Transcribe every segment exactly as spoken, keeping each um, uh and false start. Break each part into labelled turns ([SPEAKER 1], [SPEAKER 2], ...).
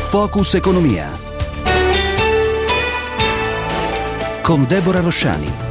[SPEAKER 1] Focus Economia con Deborah Rosciani.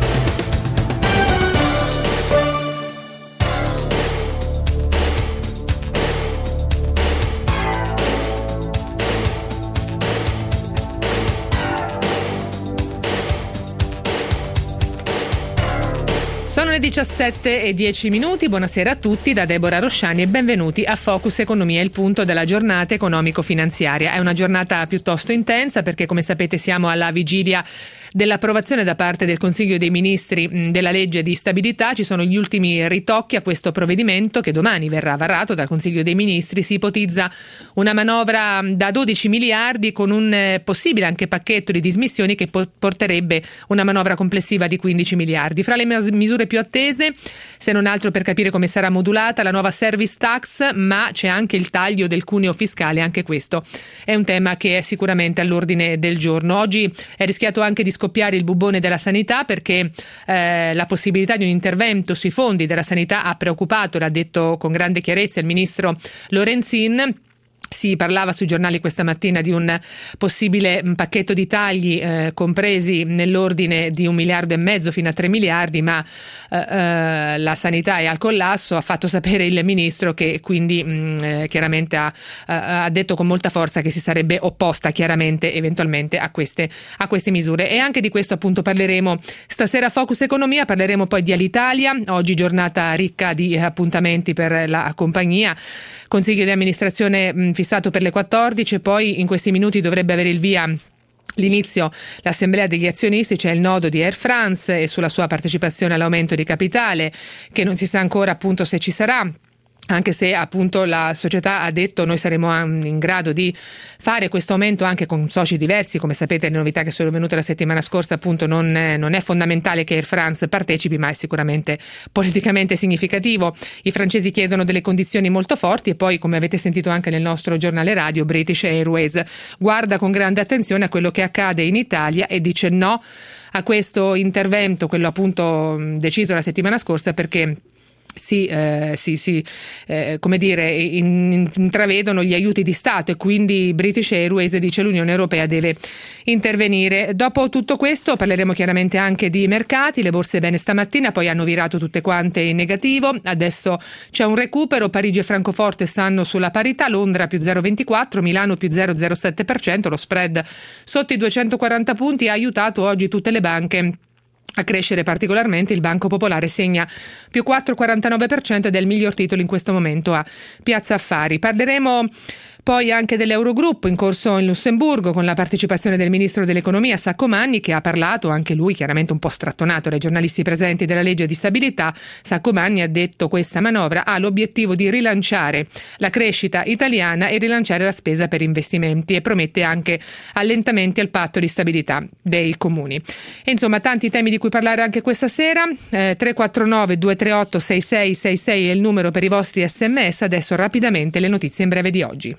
[SPEAKER 2] Sono le diciassette e dieci minuti, buonasera a tutti da Deborah Rosciani e benvenuti a Focus Economia, il punto della giornata economico-finanziaria. È una giornata piuttosto intensa perché, come sapete, siamo alla vigilia dell'approvazione da parte del Consiglio dei Ministri mh, della legge di stabilità. Ci sono gli ultimi ritocchi a questo provvedimento che domani verrà varato dal Consiglio dei Ministri. Si ipotizza una manovra da dodici miliardi con un eh, possibile anche pacchetto di dismissioni che po- porterebbe una manovra complessiva di quindici miliardi. Fra le mis- misure più attese, se non altro per capire come sarà modulata la nuova service tax, ma c'è anche il taglio del cuneo fiscale. Anche questo è un tema che è sicuramente all'ordine del giorno. Oggi è rischiato anche di scoppiare il bubbone della sanità perché eh, la possibilità di un intervento sui fondi della sanità ha preoccupato, l'ha detto con grande chiarezza il ministro Lorenzin. Si parlava sui giornali questa mattina di un possibile pacchetto di tagli eh, compresi nell'ordine di un miliardo e mezzo fino a tre miliardi, ma eh, eh, la sanità è al collasso. Ha fatto sapere il ministro che quindi mh, eh, chiaramente ha, ha detto con molta forza che si sarebbe opposta chiaramente eventualmente a queste, a queste misure. E anche di questo appunto parleremo stasera a Focus Economia. Parleremo poi di Alitalia, oggi giornata ricca di appuntamenti per la compagnia. Consiglio di amministrazione mh, fissato per le quattordici e poi in questi minuti dovrebbe avere il via l'inizio l'assemblea degli azionisti, c'è il nodo di Air France e sulla sua partecipazione all'aumento di capitale che non si sa ancora appunto se ci sarà. Anche se appunto la società ha detto noi saremo in grado di fare questo aumento anche con soci diversi. Come sapete, le novità che sono venute la settimana scorsa, appunto non è, non è fondamentale che Air France partecipi, ma è sicuramente politicamente significativo. I francesi chiedono delle condizioni molto forti e poi, come avete sentito anche nel nostro giornale radio, British Airways guarda con grande attenzione a quello che accade in Italia e dice no a questo intervento, quello appunto deciso la settimana scorsa, perché Si, eh, si, si eh, come dire, in, intravedono gli aiuti di Stato e quindi British Airways dice l'Unione Europea deve intervenire. Dopo tutto questo parleremo chiaramente anche di mercati. Le borse bene stamattina, poi hanno virato tutte quante in negativo, adesso c'è un recupero. Parigi e Francoforte stanno sulla parità, Londra più zero virgola ventiquattro, Milano più zero virgola zero sette per cento, lo spread sotto i duecentoquaranta punti ha aiutato oggi tutte le banche a crescere particolarmente. Il Banco Popolare segna più quattro virgola quarantanove per cento ed è il miglior titolo in questo momento a Piazza Affari. Parleremo poi anche dell'Eurogruppo in corso in Lussemburgo con la partecipazione del ministro dell'economia Saccomanni, che ha parlato anche lui chiaramente un po' strattonato dai giornalisti presenti della legge di stabilità. Saccomanni ha detto questa manovra ha l'obiettivo di rilanciare la crescita italiana e rilanciare la spesa per investimenti e promette anche allentamenti al patto di stabilità dei comuni. E insomma tanti temi di cui parlare anche questa sera. eh, tre quattro nove due tre otto sei sei sei sei è il numero per i vostri sms. Adesso rapidamente le notizie in breve di oggi.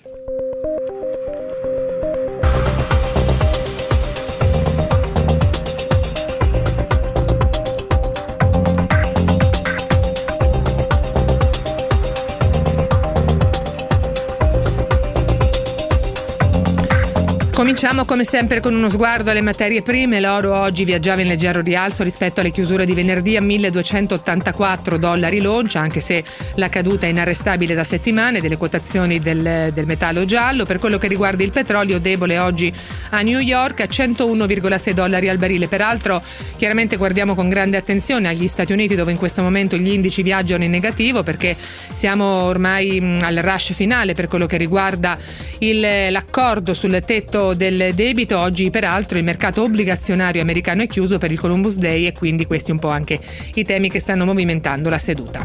[SPEAKER 2] Cominciamo come sempre con uno sguardo alle materie prime. L'oro oggi viaggiava in leggero rialzo rispetto alle chiusure di venerdì a milleduecentottantaquattro dollari l'oncia, anche se la caduta è inarrestabile da settimane delle quotazioni del, del metallo giallo. Per quello che riguarda il petrolio, debole oggi a New York a centouno virgola sei dollari al barile. Peraltro chiaramente guardiamo con grande attenzione agli Stati Uniti, dove in questo momento gli indici viaggiano in negativo perché siamo ormai mh, al rush finale per quello che riguarda il, l'accordo sul tetto del debito. Oggi peraltro il mercato obbligazionario americano è chiuso per il Columbus Day e quindi questi un po' anche i temi che stanno movimentando la seduta.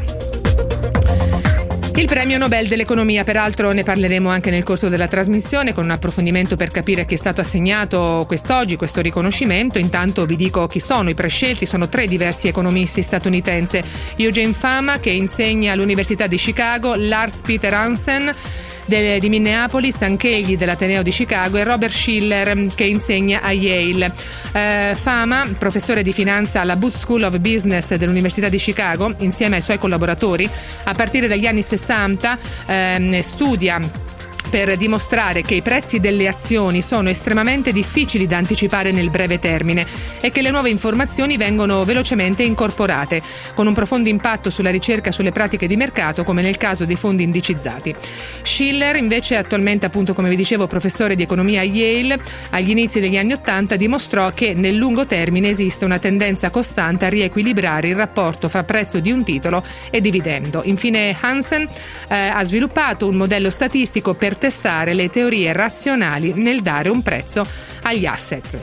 [SPEAKER 2] Il premio Nobel dell'economia, peraltro ne parleremo anche nel corso della trasmissione con un approfondimento per capire a chi è stato assegnato quest'oggi questo riconoscimento. Intanto vi dico chi sono i prescelti. Sono tre diversi economisti statunitensi: Eugene Fama, che insegna all'Università di Chicago, Lars Peter Hansen de, di Minneapolis, anch'egli dell'Ateneo di Chicago, e Robert Schiller, che insegna a Yale. Eh, Fama, professore di finanza alla Booth School of Business dell'Università di Chicago, insieme ai suoi collaboratori, a partire dagli anni sessanta ehm, studia per dimostrare che i prezzi delle azioni sono estremamente difficili da anticipare nel breve termine e che le nuove informazioni vengono velocemente incorporate, con un profondo impatto sulla ricerca sulle pratiche di mercato, come nel caso dei fondi indicizzati. Shiller, invece, attualmente appunto, come vi dicevo, professore di economia a Yale, agli inizi degli anni Ottanta dimostrò che nel lungo termine esiste una tendenza costante a riequilibrare il rapporto fra prezzo di un titolo e dividendo. Infine Hansen eh, ha sviluppato un modello statistico per testare le teorie razionali nel dare un prezzo agli asset.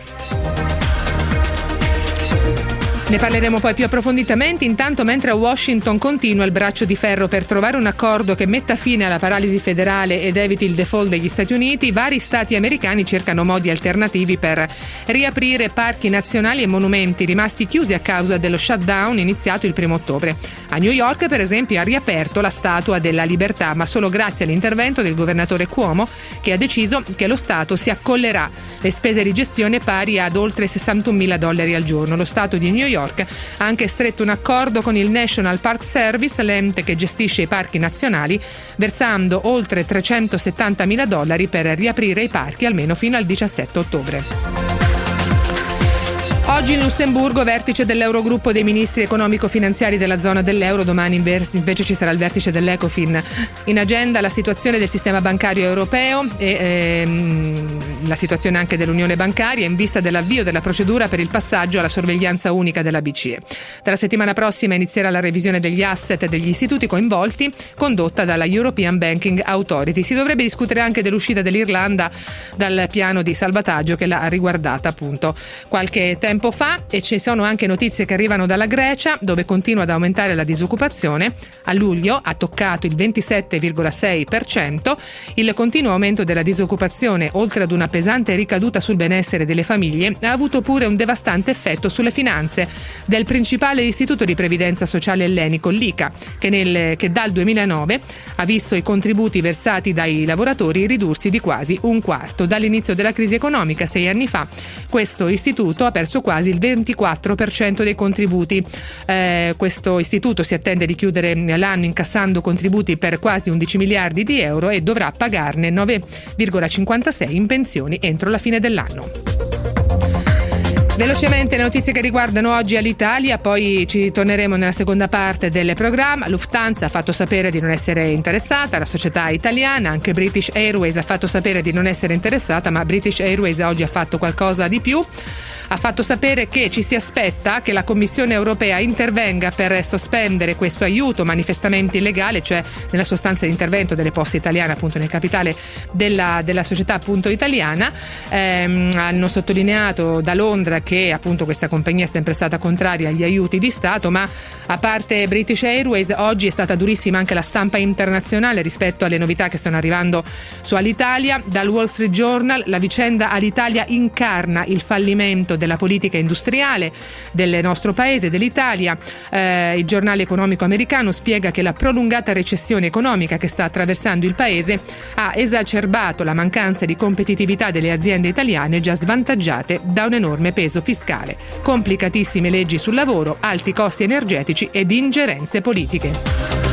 [SPEAKER 2] Ne parleremo poi più approfonditamente. Intanto, mentre a Washington continua il braccio di ferro per trovare un accordo che metta fine alla paralisi federale ed eviti il default degli Stati Uniti, vari stati americani cercano modi alternativi per riaprire parchi nazionali e monumenti rimasti chiusi a causa dello shutdown iniziato il primo ottobre. A New York, per esempio, ha riaperto la Statua della Libertà, ma solo grazie all'intervento del governatore Cuomo, che ha deciso che lo Stato si accollerà le spese di gestione pari ad oltre sessantunomila dollari al giorno. Lo Stato di New York ha anche stretto un accordo con il National Park Service, l'ente che gestisce i parchi nazionali, versando oltre trecentosettantamila dollari per riaprire i parchi almeno fino al diciassette ottobre. Oggi in Lussemburgo vertice dell'Eurogruppo dei ministri economico-finanziari della zona dell'euro, domani invece ci sarà il vertice dell'Ecofin. In agenda la situazione del sistema bancario europeo e ehm, la situazione anche dell'Unione bancaria in vista dell'avvio della procedura per il passaggio alla sorveglianza unica della B C E. Dalla settimana prossima inizierà la revisione degli asset degli istituti coinvolti, condotta dalla European Banking Authority. Si dovrebbe discutere anche dell'uscita dell'Irlanda dal piano di salvataggio che l'ha riguardata appunto qualche tempo fa, e ci sono anche notizie che arrivano dalla Grecia, dove continua ad aumentare la disoccupazione. A luglio ha toccato il ventisette virgola sei per cento. Il continuo aumento della disoccupazione, oltre ad una pesante ricaduta sul benessere delle famiglie, ha avuto pure un devastante effetto sulle finanze del principale istituto di previdenza sociale ellenico, l'I C A, che, nel, che dal duemilanove ha visto i contributi versati dai lavoratori ridursi di quasi un quarto. Dall'inizio della crisi economica, sei anni fa, questo istituto ha perso quasi il ventiquattro per cento dei contributi. Eh, questo istituto si attende di chiudere l'anno incassando contributi per quasi undici miliardi di euro e dovrà pagarne nove virgola cinquantasei in pensioni entro la fine dell'anno. Velocemente le notizie che riguardano oggi all'Italia, poi ci torneremo nella seconda parte del programma. Lufthansa ha fatto sapere di non essere interessata, la società italiana, anche British Airways ha fatto sapere di non essere interessata, ma British Airways oggi ha fatto qualcosa di più. Ha fatto sapere che ci si aspetta che la Commissione europea intervenga per sospendere questo aiuto manifestamente illegale, cioè nella sostanza di intervento delle Poste Italiane appunto nel capitale della, della società appunto italiana. Ehm, hanno sottolineato da Londra che appunto questa compagnia è sempre stata contraria agli aiuti di Stato, ma a parte British Airways oggi è stata durissima anche la stampa internazionale rispetto alle novità che stanno arrivando su Alitalia. Dal Wall Street Journal: la vicenda Alitalia incarna il fallimento della politica industriale del nostro paese, dell'Italia. Eh, il giornale economico americano spiega che la prolungata recessione economica che sta attraversando il paese ha esacerbato la mancanza di competitività delle aziende italiane già svantaggiate da un enorme peso fiscale, complicatissime leggi sul lavoro, alti costi energetici ed ingerenze politiche.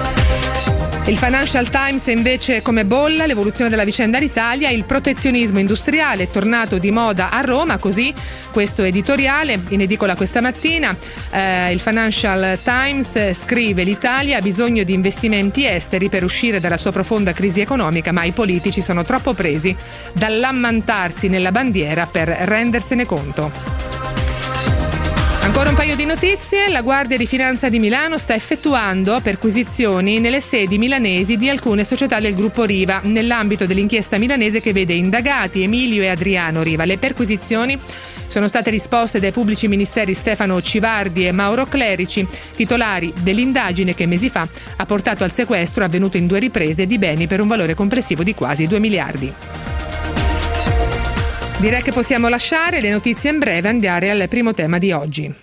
[SPEAKER 2] Il Financial Times invece come bolla l'evoluzione della vicenda all'Italia, il protezionismo industriale è tornato di moda a Roma, così questo editoriale in edicola questa mattina. Eh, il Financial Times scrive: l'Italia ha bisogno di investimenti esteri per uscire dalla sua profonda crisi economica, ma i politici sono troppo presi dall'ammantarsi nella bandiera per rendersene conto. Ancora un paio di notizie. La Guardia di Finanza di Milano sta effettuando perquisizioni nelle sedi milanesi di alcune società del gruppo Riva, nell'ambito dell'inchiesta milanese che vede indagati Emilio e Adriano Riva. Le perquisizioni sono state risposte dai pubblici ministeri Stefano Civardi e Mauro Clerici, titolari dell'indagine che mesi fa ha portato al sequestro, avvenuto in due riprese, di beni per un valore complessivo di quasi due miliardi. Direi che possiamo lasciare le notizie in breve e andare al primo tema di oggi.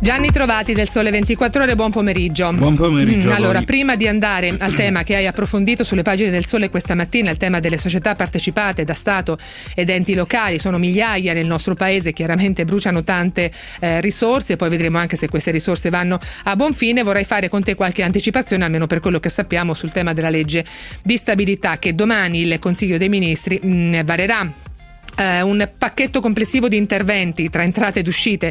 [SPEAKER 2] Gianni Trovati del Sole ventiquattro Ore, buon pomeriggio.
[SPEAKER 3] Buon pomeriggio.
[SPEAKER 2] Mm, allora, prima di andare al tema che hai approfondito sulle pagine del Sole questa mattina, il tema delle società partecipate da Stato ed enti locali, sono migliaia nel nostro paese, chiaramente bruciano tante eh, risorse, poi vedremo anche se queste risorse vanno a buon fine. Vorrei fare con te qualche anticipazione, almeno per quello che sappiamo, sul tema della legge di stabilità che domani il Consiglio dei Ministri mh, varerà. Eh, un pacchetto complessivo di interventi tra entrate ed uscite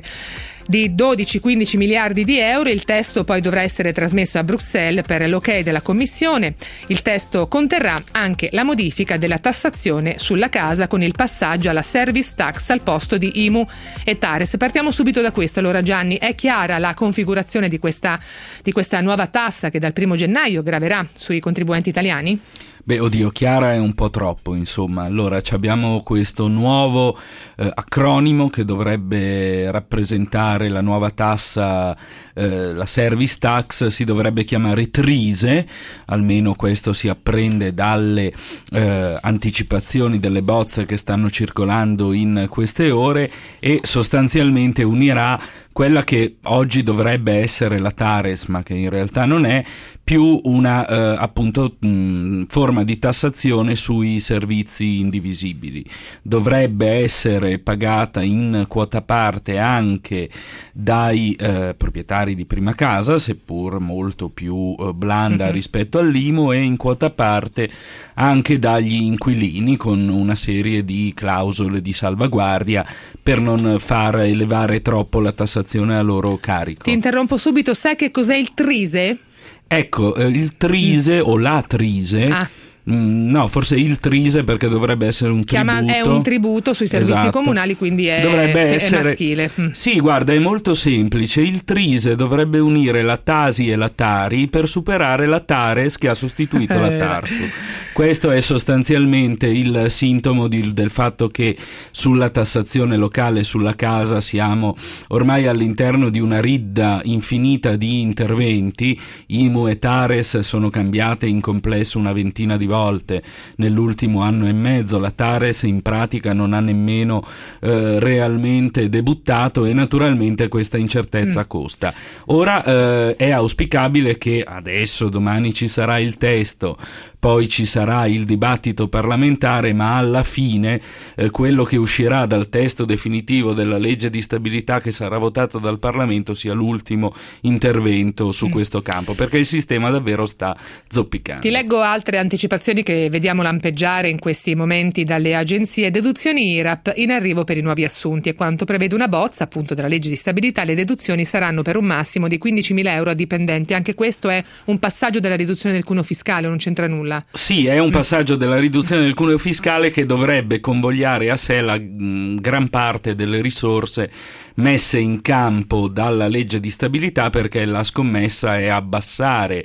[SPEAKER 2] di dodici quindici miliardi di euro. Il testo poi dovrà essere trasmesso a Bruxelles per l'ok della Commissione. Il testo conterrà anche la modifica della tassazione sulla casa con il passaggio alla service tax al posto di I M U e Tares. Partiamo subito da questo. Allora Gianni, è chiara la configurazione di questa, di questa nuova tassa che dal primo gennaio graverà sui contribuenti italiani?
[SPEAKER 3] Beh, oddio, chiara è un po' troppo, insomma. Allora, abbiamo questo nuovo eh, acronimo che dovrebbe rappresentare la nuova tassa, eh, la service tax, si dovrebbe chiamare TRISE, almeno questo si apprende dalle eh, anticipazioni delle bozze che stanno circolando in queste ore, e sostanzialmente unirà quella che oggi dovrebbe essere la Tares, ma che in realtà non è, più una eh, appunto mh, forma di tassazione sui servizi indivisibili. Dovrebbe essere pagata in quota parte anche dai eh, proprietari di prima casa, seppur molto più eh, blanda mm-hmm. rispetto all'I M U, e in quota parte anche dagli inquilini, con una serie di clausole di salvaguardia per non far elevare troppo la tassazione a loro carico.
[SPEAKER 2] Ti interrompo subito, sai che cos'è il TRISE?
[SPEAKER 3] Ecco, eh, il TRISE mm. o la TRISE,
[SPEAKER 2] ah.
[SPEAKER 3] mh, no, forse il TRISE perché dovrebbe essere un
[SPEAKER 2] Chiama,
[SPEAKER 3] tributo.
[SPEAKER 2] È un tributo sui servizi
[SPEAKER 3] esatto.
[SPEAKER 2] comunali, quindi è,
[SPEAKER 3] dovrebbe
[SPEAKER 2] è
[SPEAKER 3] essere,
[SPEAKER 2] maschile. Mm.
[SPEAKER 3] Sì, guarda, è molto semplice. Il TRISE dovrebbe unire la Tasi e la Tari per superare la Tares che ha sostituito la Tarsu. Questo è sostanzialmente il sintomo di, del fatto che sulla tassazione locale sulla casa siamo ormai all'interno di una ridda infinita di interventi. I M U e Tares sono cambiate in complesso una ventina di volte nell'ultimo anno e mezzo. La Tares in pratica non ha nemmeno eh, realmente debuttato, e naturalmente questa incertezza mm. costa. Ora eh, è auspicabile che adesso, domani ci sarà il testo, poi ci sarà il dibattito parlamentare, ma alla fine eh, quello che uscirà dal testo definitivo della legge di stabilità che sarà votato dal Parlamento sia l'ultimo intervento su mm. questo campo, perché il sistema davvero sta zoppicando.
[SPEAKER 2] Ti leggo altre anticipazioni che vediamo lampeggiare in questi momenti dalle agenzie. Deduzioni I R A P in arrivo per i nuovi assunti, e quanto prevede una bozza appunto della legge di stabilità, le deduzioni saranno per un massimo di quindicimila euro a dipendenti. Anche questo è un passaggio della riduzione del cuneo fiscale, non c'entra nulla?
[SPEAKER 3] Sì, è un passaggio della riduzione del cuneo fiscale che dovrebbe convogliare a sé la mh, gran parte delle risorse messe in campo dalla legge di stabilità, perché la scommessa è abbassare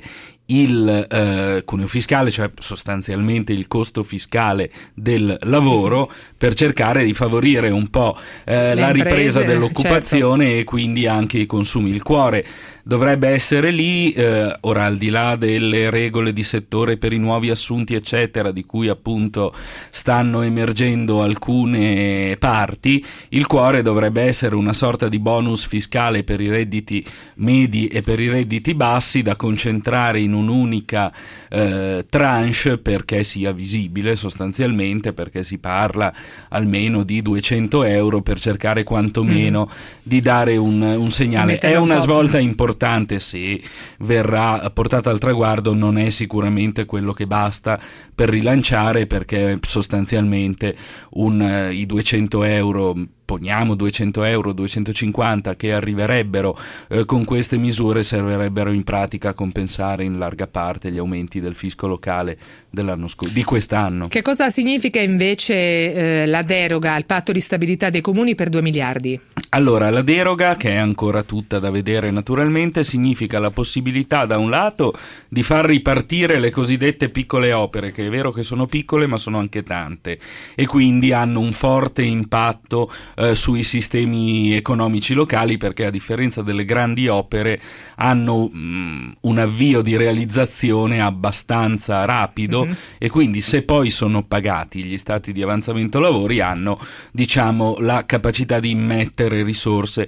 [SPEAKER 3] il eh, cuneo fiscale, cioè sostanzialmente il costo fiscale del lavoro, per cercare di favorire un po' eh, la
[SPEAKER 2] imprese,
[SPEAKER 3] ripresa dell'occupazione, certo. E quindi anche i consumi. Il cuore dovrebbe essere lì. Eh, ora, al di là delle regole di settore per i nuovi assunti eccetera, di cui appunto stanno emergendo alcune parti, il cuore dovrebbe essere una sorta di bonus fiscale per i redditi medi e per i redditi bassi, da concentrare in un'unica eh, tranche, perché sia visibile sostanzialmente, perché si parla almeno di duecento euro, per cercare quantomeno mm. di dare un, un segnale. È una svolta importante, se verrà portata al traguardo non è sicuramente quello che basta per rilanciare, perché sostanzialmente un, i duecento euro, poniamo duecento euro, duecentocinquanta che arriverebbero eh, con queste misure, servirebbero in pratica a compensare in larga parte gli aumenti del fisco locale dell'anno scorso, di quest'anno.
[SPEAKER 2] Che cosa significa invece eh, la deroga al patto di stabilità dei comuni per due miliardi?
[SPEAKER 3] Allora, la deroga, che è ancora tutta da vedere naturalmente, significa la possibilità da un lato di far ripartire le cosiddette piccole opere, che è vero che sono piccole ma sono anche tante, e quindi hanno un forte impatto eh, sui sistemi economici locali, perché a differenza delle grandi opere hanno mh, un avvio di realizzazione abbastanza rapido, mm-hmm. e quindi se poi sono pagati gli stati di avanzamento lavori hanno, diciamo, la capacità di immettere risorse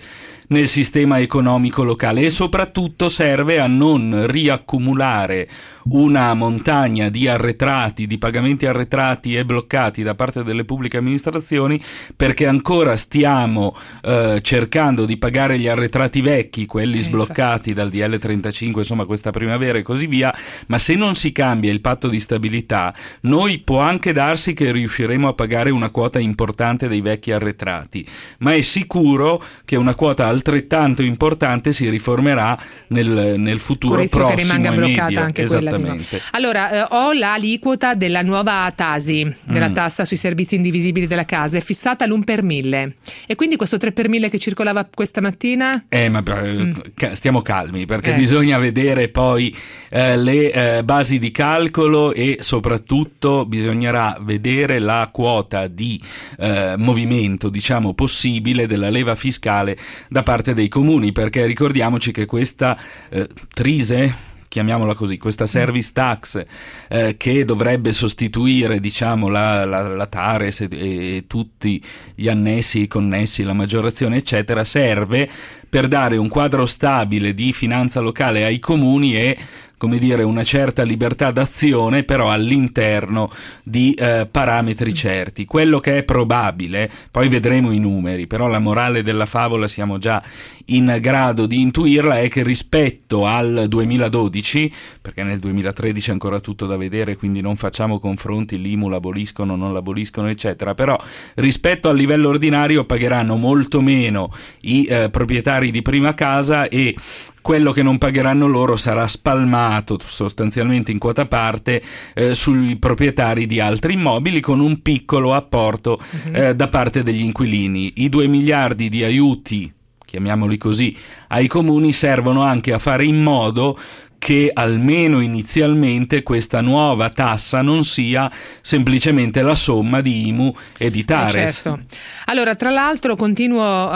[SPEAKER 3] nel sistema economico locale e soprattutto serve a non riaccumulare una montagna di arretrati, di pagamenti arretrati e bloccati da parte delle pubbliche amministrazioni, perché ancora stiamo eh, cercando di pagare gli arretrati vecchi, quelli sbloccati dal D L trentacinque, insomma questa primavera e così via, ma se non si cambia il patto di stabilità, noi può anche darsi che riusciremo a pagare una quota importante dei vecchi arretrati, ma è sicuro che una quota altrettanto importante si riformerà nel, nel futuro prossimo
[SPEAKER 2] che rimanga
[SPEAKER 3] e
[SPEAKER 2] bloccata
[SPEAKER 3] medio.
[SPEAKER 2] Anche quella. Allora, eh, ho l'aliquota della nuova Tasi, della mm. tassa sui servizi indivisibili della casa, è fissata all'uno per mille. E quindi questo tre per mille che circolava questa mattina?
[SPEAKER 3] Eh, ma mm. stiamo calmi, perché eh. bisogna vedere poi eh, le eh, basi di calcolo e soprattutto bisognerà vedere la quota di eh, movimento, diciamo, possibile della leva fiscale da parte dei comuni, perché ricordiamoci che questa eh, trise, chiamiamola così, questa service tax eh, che dovrebbe sostituire, diciamo, la, la, la Tares e, e tutti gli annessi connessi, la maggiorazione eccetera, serve per dare un quadro stabile di finanza locale ai comuni e, come dire, una certa libertà d'azione, però all'interno di eh, parametri certi. Quello che è probabile, poi vedremo i numeri, però la morale della favola siamo già in grado di intuirla, è che rispetto al duemiladodici, perché nel duemilatredici è ancora tutto da vedere, quindi non facciamo confronti, l'I M U l'aboliscono, non l'aboliscono eccetera, però rispetto al livello ordinario pagheranno molto meno i eh, proprietari di prima casa e quello che non pagheranno loro sarà spalmato sostanzialmente in quota parte eh, sui proprietari di altri immobili, con un piccolo apporto uh-huh. eh, da parte degli inquilini. I due miliardi di aiuti, chiamiamoli così, ai comuni servono anche a fare in modo che almeno inizialmente questa nuova tassa non sia semplicemente la somma di I M U e di Tares.
[SPEAKER 2] Eh certo. Allora, tra l'altro continuo uh,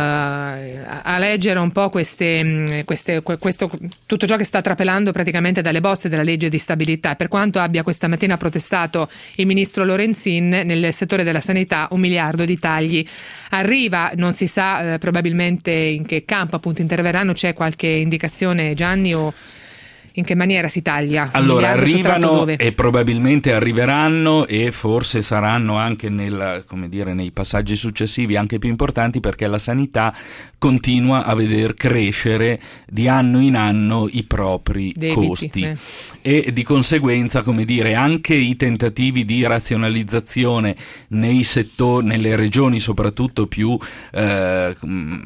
[SPEAKER 2] a leggere un po' queste, queste, questo, tutto ciò che sta trapelando praticamente dalle bozze della legge di stabilità. Per quanto abbia questa mattina protestato il ministro Lorenzin, nel settore della sanità un miliardo di tagli arriva, non si sa uh, probabilmente in che campo appunto interverranno, c'è qualche indicazione, Gianni, o in che maniera si taglia?
[SPEAKER 3] Allora arrivano e probabilmente arriveranno e forse saranno anche nel, come dire, nei passaggi successivi anche più importanti, perché la sanità continua a veder crescere di anno in anno i propri Debiti, costi eh. e di conseguenza, come dire, anche i tentativi di razionalizzazione nei settori, nelle regioni soprattutto più eh,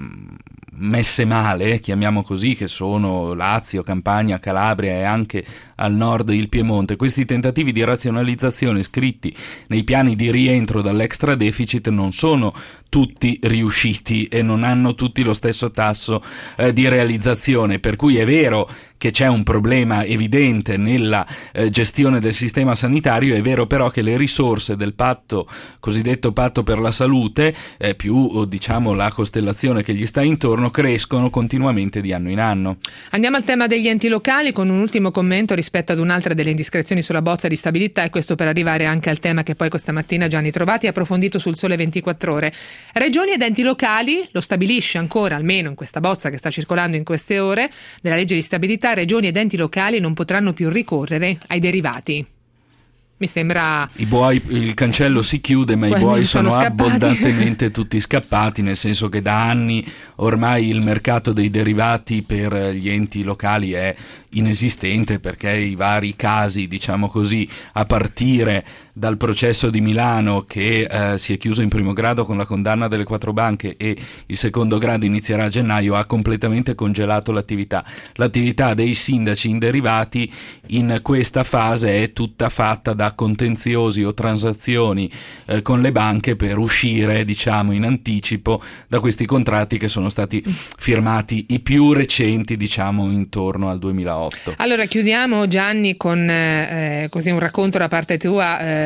[SPEAKER 3] messe male, chiamiamo così, che sono Lazio, Campania, Calabria e anche al nord il Piemonte, questi tentativi di razionalizzazione scritti nei piani di rientro dall'extra deficit non sono tutti riusciti e non hanno tutti lo stesso tasso eh, di realizzazione, per cui è vero che c'è un problema evidente nella eh, gestione del sistema sanitario, è vero però che le risorse del patto, cosiddetto patto per la salute, eh, più diciamo la costellazione che gli sta intorno, crescono continuamente di anno in anno.
[SPEAKER 2] Andiamo al tema degli enti locali con un ultimo commento rispetto ad un'altra delle indiscrezioni sulla bozza di stabilità, e questo per arrivare anche al tema che poi questa mattina Gianni Trovati ha approfondito sul Sole ventiquattro Ore. Regioni ed enti locali, lo stabilisce ancora, almeno in questa bozza che sta circolando in queste ore della legge di stabilità, regioni ed enti locali non potranno più ricorrere ai derivati. Mi sembra...
[SPEAKER 3] I buoi, il cancello si chiude, ma i buoi sono, sono abbondantemente tutti scappati, nel senso che da anni ormai il mercato dei derivati per gli enti locali è inesistente, perché i vari casi, diciamo così, a partire dal processo di Milano che eh, si è chiuso in primo grado con la condanna delle quattro banche e il secondo grado inizierà a gennaio, ha completamente congelato l'attività. L'attività dei sindaci in derivati in questa fase è tutta fatta da contenziosi o transazioni eh, con le banche per uscire, diciamo, in anticipo da questi contratti che sono stati firmati, i più recenti, diciamo, intorno al duemilaotto.
[SPEAKER 2] Allora chiudiamo, Gianni, con eh, così un racconto da parte tua eh,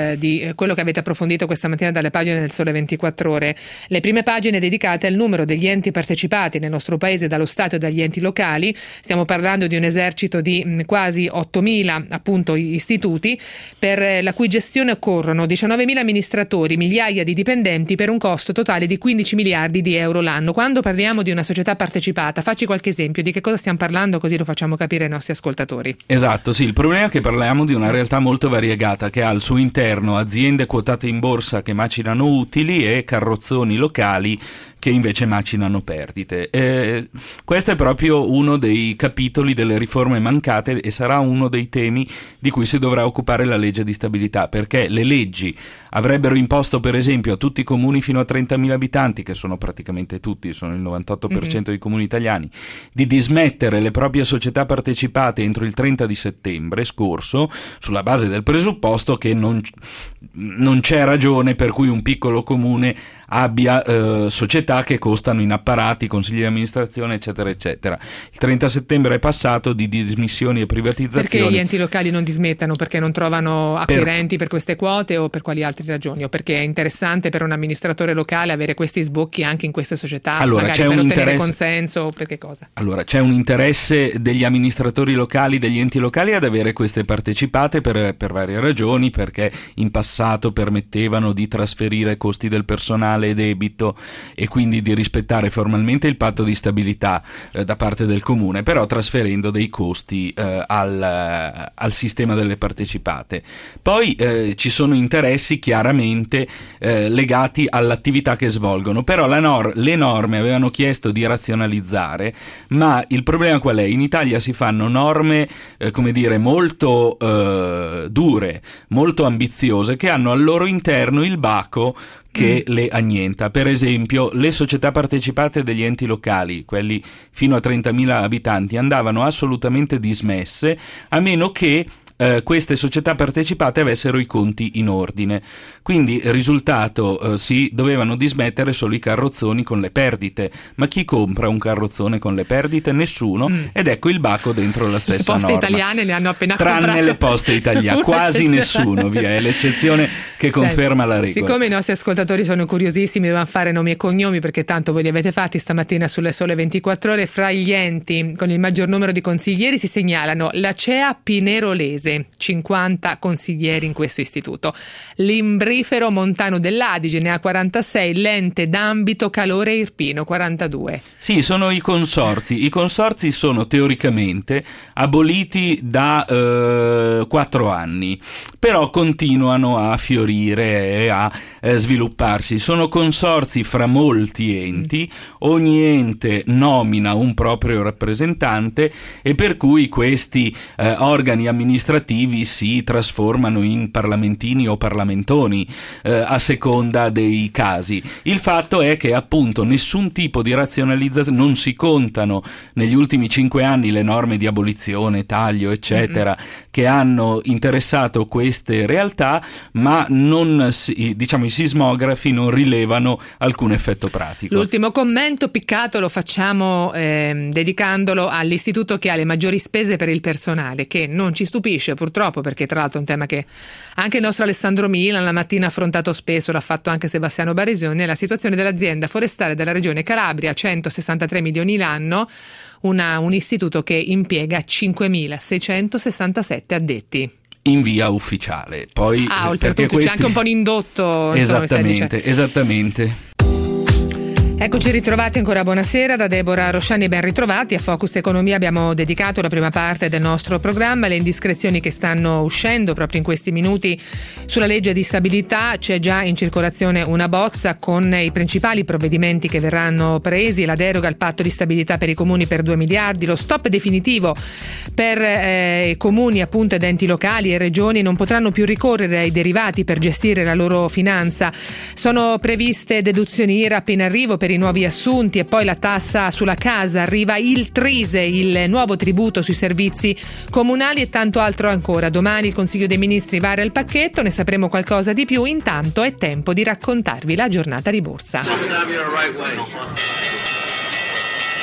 [SPEAKER 2] eh, di quello che avete approfondito questa mattina dalle pagine del Sole ventiquattro Ore. Le prime pagine dedicate al numero degli enti partecipati nel nostro paese dallo Stato e dagli enti locali. Stiamo parlando di un esercito di mh, quasi ottomila appunto istituti, per la cui gestione occorrono diciannovemila amministratori, migliaia di dipendenti, per un costo totale di quindici miliardi di euro l'anno. Quando parliamo di una società partecipata, facci qualche esempio di che cosa stiamo parlando, così lo facciamo capire ai nostri ascoltatori.
[SPEAKER 3] Esatto, sì, il problema è che parliamo di una realtà molto variegata che ha al suo interno aziende quotate in borsa che macinano utili e carrozzoni locali che invece macinano perdite. Eh, questo è proprio uno dei capitoli delle riforme mancate e sarà uno dei temi di cui si dovrà occupare la legge di stabilità, perché le leggi avrebbero imposto per esempio a tutti i comuni fino a trentamila abitanti, che sono praticamente tutti, sono il novantotto per cento mm-hmm. dei comuni italiani, di dismettere le proprie società partecipate entro il trenta di settembre scorso, sulla base del presupposto che non, non c'è ragione per cui un piccolo comune abbia eh, società che costano in apparati, consigli di amministrazione, eccetera, eccetera. Il trenta settembre è passato di dismissioni e privatizzazioni.
[SPEAKER 2] Perché gli enti locali non dismettano? Perché non trovano acquirenti per, per queste quote o per quali altre ragioni? O perché è interessante per un amministratore locale avere questi sbocchi anche in queste società,
[SPEAKER 3] allora,
[SPEAKER 2] magari
[SPEAKER 3] c'è
[SPEAKER 2] per
[SPEAKER 3] un
[SPEAKER 2] ottenere
[SPEAKER 3] interesse...
[SPEAKER 2] consenso o per che cosa?
[SPEAKER 3] Allora, c'è un interesse degli amministratori locali, degli enti locali ad avere queste partecipate per, per varie ragioni, perché in passato permettevano di trasferire costi del personale e debito e quindi di rispettare formalmente il patto di stabilità eh, da parte del comune, però trasferendo dei costi eh, al, al sistema delle partecipate. Poi eh, ci sono interessi chiaramente eh, legati all'attività che svolgono, però la nor- le norme avevano chiesto di razionalizzare, ma il problema qual è? In Italia si fanno norme eh, come dire molto eh, dure, molto ambiziose, che hanno al loro interno il baco che mm. le annienta. Per esempio, le società partecipate degli enti locali, quelli fino a trentamila abitanti, andavano assolutamente dismesse a meno che eh, queste società partecipate avessero i conti in ordine. Quindi, risultato, eh, si dovevano dismettere solo i carrozzoni con le perdite. Ma chi compra un carrozzone con le perdite? Nessuno. Mm. Ed ecco il baco dentro la stessa norma.
[SPEAKER 2] Le poste italiane ne hanno appena
[SPEAKER 3] Tranne
[SPEAKER 2] comprato.
[SPEAKER 3] Tranne le poste italiane, quasi nessuno, via, è l'eccezione che conferma
[SPEAKER 2] Senti,
[SPEAKER 3] la regola.
[SPEAKER 2] Siccome i nostri ascoltatori sono curiosissimi, dobbiamo fare nomi e cognomi, perché tanto voi li avete fatti stamattina sulle Sole ventiquattro Ore. Fra gli enti con il maggior numero di consiglieri si segnalano l'Acea Pinerolese, cinquanta consiglieri in questo istituto, l'Imbrifero Montano dell'Adige ne ha quarantasei, l'ente d'ambito Calore Irpino quarantadue.
[SPEAKER 3] Sì, sono i consorzi. I consorzi sono teoricamente aboliti da eh, quattro anni, però continuano a fiorire e a eh, svilupparsi. Sono consorzi fra molti enti, ogni ente nomina un proprio rappresentante e per cui questi eh, organi amministrativi si trasformano in parlamentini o parlamentoni eh, a seconda dei casi. Il fatto è che appunto nessun tipo di razionalizzazione, non si contano negli ultimi cinque anni le norme di abolizione, taglio, eccetera, mm-hmm. che hanno interessato queste realtà, ma non si, diciamo, i sismografi non rilevano alcun effetto pratico.
[SPEAKER 2] L'ultimo commento piccato lo facciamo eh, dedicandolo all'istituto che ha le maggiori spese per il personale, che non ci stupisce purtroppo, perché tra l'altro è un tema che anche il nostro Alessandro Milan la mattina ha affrontato spesso, l'ha fatto anche Sebastiano Baresioni, è la situazione dell'azienda forestale della regione Calabria, centosessantatré milioni l'anno, una, un istituto che impiega cinquemilaseicentosessantasette addetti.
[SPEAKER 3] In via ufficiale. Poi,
[SPEAKER 2] ah, oltretutto questi... c'è anche un po' un indotto.
[SPEAKER 3] Esattamente, insomma, esattamente.
[SPEAKER 2] Eccoci ritrovati ancora, buonasera da Deborah Rosciani, ben ritrovati. A Focus Economia abbiamo dedicato la prima parte del nostro programma alle indiscrezioni che stanno uscendo proprio in questi minuti sulla legge di stabilità. C'è già in circolazione una bozza con i principali provvedimenti che verranno presi: la deroga al patto di stabilità per i comuni per due miliardi, lo stop definitivo per eh, comuni appunto ed enti locali e regioni, non potranno più ricorrere ai derivati per gestire la loro finanza. Sono previste deduzioni I R A P in arrivo per i nuovi assunti e poi la tassa sulla casa, arriva il Trise, il nuovo tributo sui servizi comunali e tanto altro ancora. Domani il Consiglio dei Ministri vara il pacchetto, ne sapremo qualcosa di più. Intanto è tempo di raccontarvi la giornata di borsa.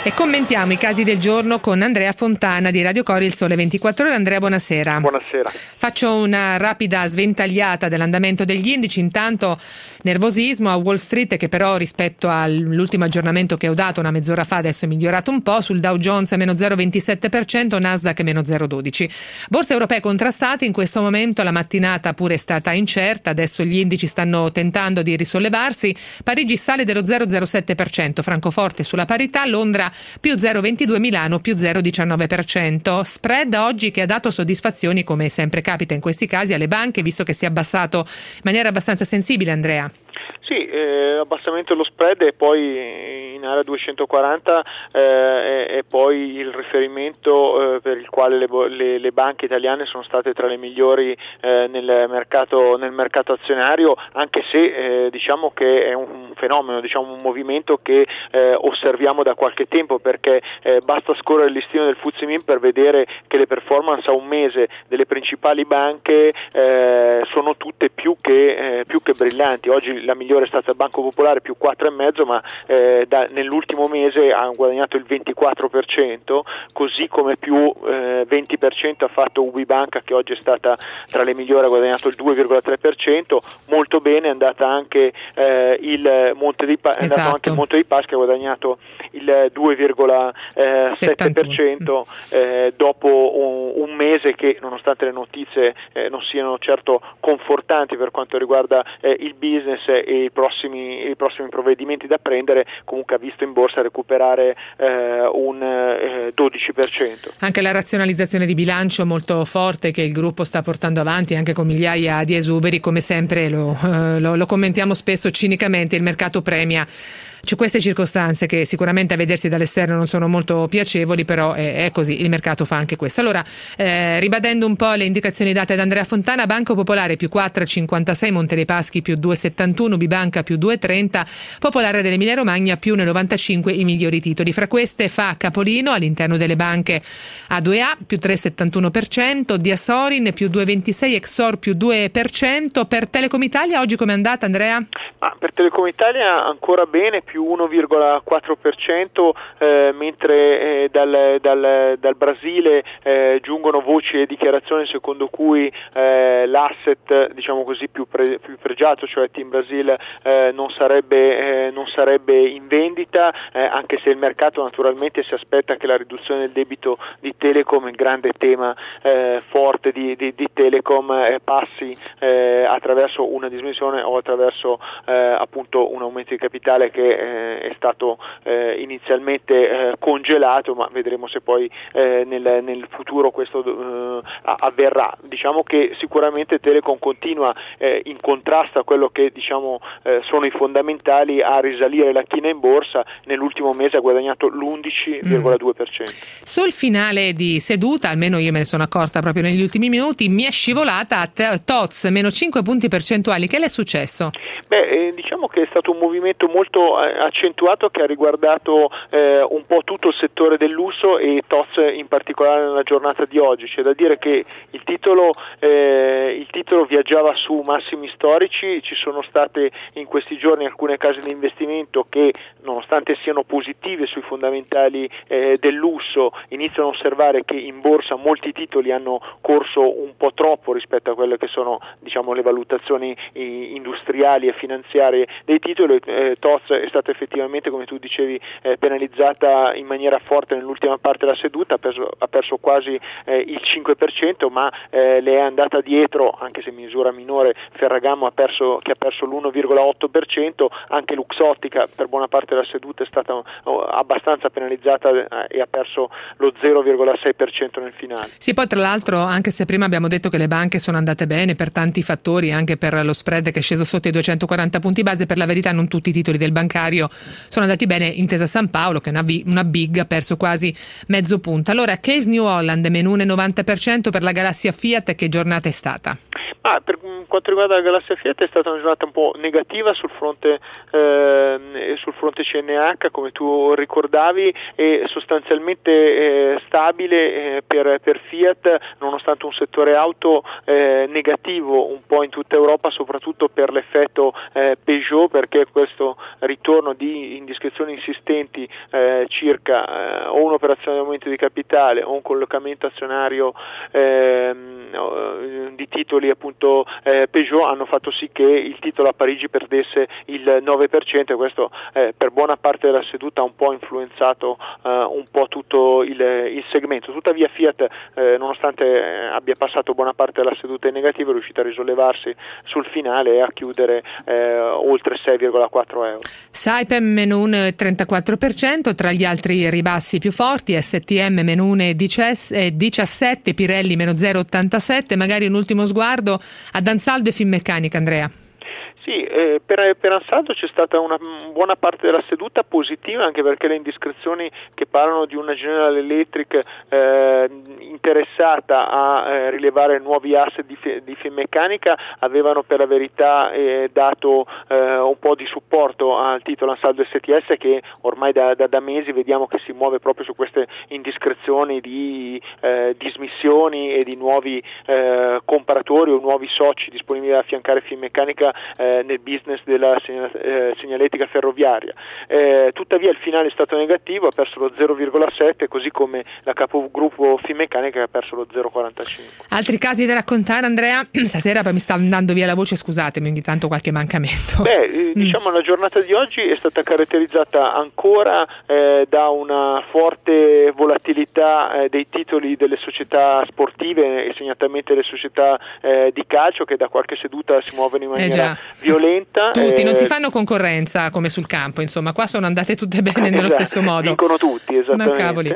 [SPEAKER 2] E commentiamo i casi del giorno con Andrea Fontana di Radio Cori Il Sole ventiquattro Ore. Andrea, buonasera.
[SPEAKER 4] Buonasera.
[SPEAKER 2] Faccio una rapida sventagliata dell'andamento degli indici. Intanto nervosismo a Wall Street, che però rispetto all'ultimo aggiornamento che ho dato una mezz'ora fa adesso è migliorato un po'. Sul Dow Jones meno zero virgola ventisette per cento, Nasdaq meno zero virgola dodici per cento. Borse europee contrastate in questo momento, la mattinata pure è stata incerta, adesso gli indici stanno tentando di risollevarsi. Parigi sale dello zero virgola zero sette per cento, Francoforte sulla parità, Londra più zero virgola ventidue, Milano più zero virgola diciannove per cento. Spread oggi che ha dato soddisfazioni, come sempre capita in questi casi, alle banche, visto che si è abbassato in maniera abbastanza sensibile, Andrea.
[SPEAKER 4] Sì, eh, abbassamento dello spread e poi in area duecentoquaranta eh, e poi il riferimento eh, per il quale le, le, le banche italiane sono state tra le migliori eh, nel mercato nel mercato azionario, anche se eh, diciamo che è un fenomeno, diciamo un movimento che eh, osserviamo da qualche tempo, perché eh, basta scorrere il listino del F T S E Min per vedere che le performance a un mese delle principali banche eh, sono tutte più che, eh, più che brillanti. Oggi la migliore è stata il Banco Popolare più quattro virgola cinque, ma eh, da, nell'ultimo mese ha guadagnato il ventiquattro per cento, così come più eh, venti per cento ha fatto Ubibanca, che oggi è stata tra le migliori, ha guadagnato il due virgola tre per cento. Molto bene è andata anche eh, il Monte dei Pa- è andato
[SPEAKER 2] esatto.
[SPEAKER 4] anche il Monte dei Paschi, che ha guadagnato il due virgola sette per cento eh, dopo un, un mese che, nonostante le notizie eh, non siano certo confortanti per quanto riguarda eh, il business e i prossimi, i prossimi provvedimenti da prendere, comunque ha visto in borsa recuperare eh, un eh, dodici per cento.
[SPEAKER 2] Anche la razionalizzazione di bilancio molto forte che il gruppo sta portando avanti, anche con migliaia di esuberi, come sempre lo, eh, lo, lo commentiamo spesso cinicamente, il mercato premia. C'è queste circostanze che sicuramente a vedersi dall'esterno non sono molto piacevoli, però è, è così, il mercato fa anche questo. Allora, eh, ribadendo un po' le indicazioni date da Andrea Fontana, Banco Popolare più quattro virgola cinquantasei, Monte dei Paschi più due virgola settantuno, Bibanca più due virgola trenta, Popolare dell'Emilia Romagna più uno virgola novantacinque i migliori titoli. Fra queste fa capolino all'interno delle banche A due A più tre virgola settantuno per cento, Diasorin più due virgola ventisei, Exor più due per cento. Per Telecom Italia oggi com'è andata, Andrea?
[SPEAKER 4] Ah, per Telecom Italia ancora bene, più uno virgola quattro per cento, eh, mentre eh, dal, dal, dal Brasile eh, giungono voci e dichiarazioni secondo cui eh, l'asset, diciamo così, più, pre, più pregiato, cioè Team Brasil, eh, non, sarebbe, eh, non sarebbe in vendita, eh, anche se il mercato naturalmente si aspetta che la riduzione del debito di Telecom, il grande tema eh, forte di, di, di Telecom, eh, passi eh, attraverso una dismissione o attraverso eh, appunto un aumento di capitale che eh, è stato eh, inizialmente eh, congelato, ma vedremo se poi eh, nel, nel futuro questo eh, avverrà. Diciamo che sicuramente Telecom continua eh, in contrasto a quello che diciamo eh, sono i fondamentali a risalire la china in borsa. Nell'ultimo mese ha guadagnato l'undici virgola due per cento.
[SPEAKER 2] Mm. Sul finale di seduta, almeno io me ne sono accorta proprio negli ultimi minuti, mi è scivolata a T O Z meno cinque punti percentuali. Che le è successo?
[SPEAKER 4] Beh, eh, diciamo che è stato un movimento molto eh, accentuato che ha riguardato eh, un po' tutto il settore del lusso e T O Z in particolare nella giornata di oggi. C'è da dire che il titolo, eh, il titolo viaggiava su massimi storici, ci sono state in questi giorni alcune case di investimento che, nonostante siano positive sui fondamentali eh, del lusso, iniziano a osservare che in borsa molti titoli hanno corso un po' troppo rispetto a quelle che sono, diciamo, le valutazioni eh, industriali e finanziarie dei titoli. eh, T O Z è stata effettivamente, come tu dicevi, eh, penalizzata in maniera forte nell'ultima parte della seduta, ha perso, ha perso quasi eh, il cinque per cento, ma eh, le è andata dietro, anche se in misura minore, Ferragamo ha perso, che ha perso l'uno virgola otto per cento, anche Luxottica per buona parte della seduta è stata oh, abbastanza penalizzata eh, e ha perso lo zero virgola sei per cento nel finale.
[SPEAKER 2] Sì, poi tra l'altro, anche se prima abbiamo detto che le banche sono andate bene per tanti fattori, anche per lo spread che è sceso sotto i duecentoquaranta punti base, per la verità non tutti i titoli del bancario sono andati bene. Intesa San Paolo, che è una, una big, ha perso quasi mezzo punto. Allora, Case New Holland meno uno virgola novanta per cento per la galassia Fiat. Che giornata è stata?
[SPEAKER 4] Ah, per quanto riguarda la galassia Fiat è stata una giornata un po' negativa sul fronte eh, sul fronte C N H, come tu ricordavi, e sostanzialmente eh, stabile eh, per, per Fiat, nonostante un settore auto eh, negativo un po' in tutta Europa, soprattutto per l'effetto eh, Peugeot, perché questo ritorno contorno di indiscrezioni insistenti eh, circa eh, o un'operazione di aumento di capitale o un collocamento azionario ehm, di titoli appunto eh, Peugeot hanno fatto sì che il titolo a Parigi perdesse il nove per cento, e questo eh, per buona parte della seduta ha un po' influenzato eh, un po' tutto il, il segmento. Tuttavia Fiat, eh, nonostante eh, abbia passato buona parte della seduta in negativo, è riuscita a risollevarsi sul finale e a chiudere eh, oltre sei virgola quattro euro.
[SPEAKER 2] Saipem meno un trentaquattro per cento, tra gli altri ribassi più forti S T M meno un diciassette, Pirelli meno zero virgola ottantasette. Magari un ultimo sguardo ad Ansaldo e Finmeccanica, Andrea.
[SPEAKER 4] Sì, eh, per, per Ansaldo c'è stata una buona parte della seduta positiva, anche perché le indiscrezioni che parlano di una General Electric eh, interessata a eh, rilevare nuovi asset di, di Finmeccanica avevano per la verità eh, dato eh, un po' di supporto al titolo Ansaldo S T S, che ormai da, da, da mesi vediamo che si muove proprio su queste indiscrezioni di eh, dismissioni e di nuovi eh, comparatori o nuovi soci disponibili ad affiancare Finmeccanica eh, nel business della eh, segnaletica ferroviaria. Eh, tuttavia il finale è stato negativo, ha perso lo zero virgola sette, così come la capogruppo Finmeccanica che ha perso lo zero virgola quarantacinque.
[SPEAKER 2] Altri casi da raccontare, Andrea? Stasera poi mi sta andando via la voce, scusatemi, ogni tanto qualche mancamento.
[SPEAKER 4] Beh, eh, diciamo mm. la giornata di oggi è stata caratterizzata ancora eh, da una forte volatilità eh, dei titoli delle società sportive e segnatamente le società eh, di calcio, che da qualche seduta si muovono in maniera
[SPEAKER 2] eh
[SPEAKER 4] violenta.
[SPEAKER 2] Tutti,
[SPEAKER 4] eh,
[SPEAKER 2] non si fanno concorrenza come sul campo, insomma, qua sono andate tutte bene nello
[SPEAKER 4] esatto,
[SPEAKER 2] stesso modo.
[SPEAKER 4] Vincono tutti, esattamente.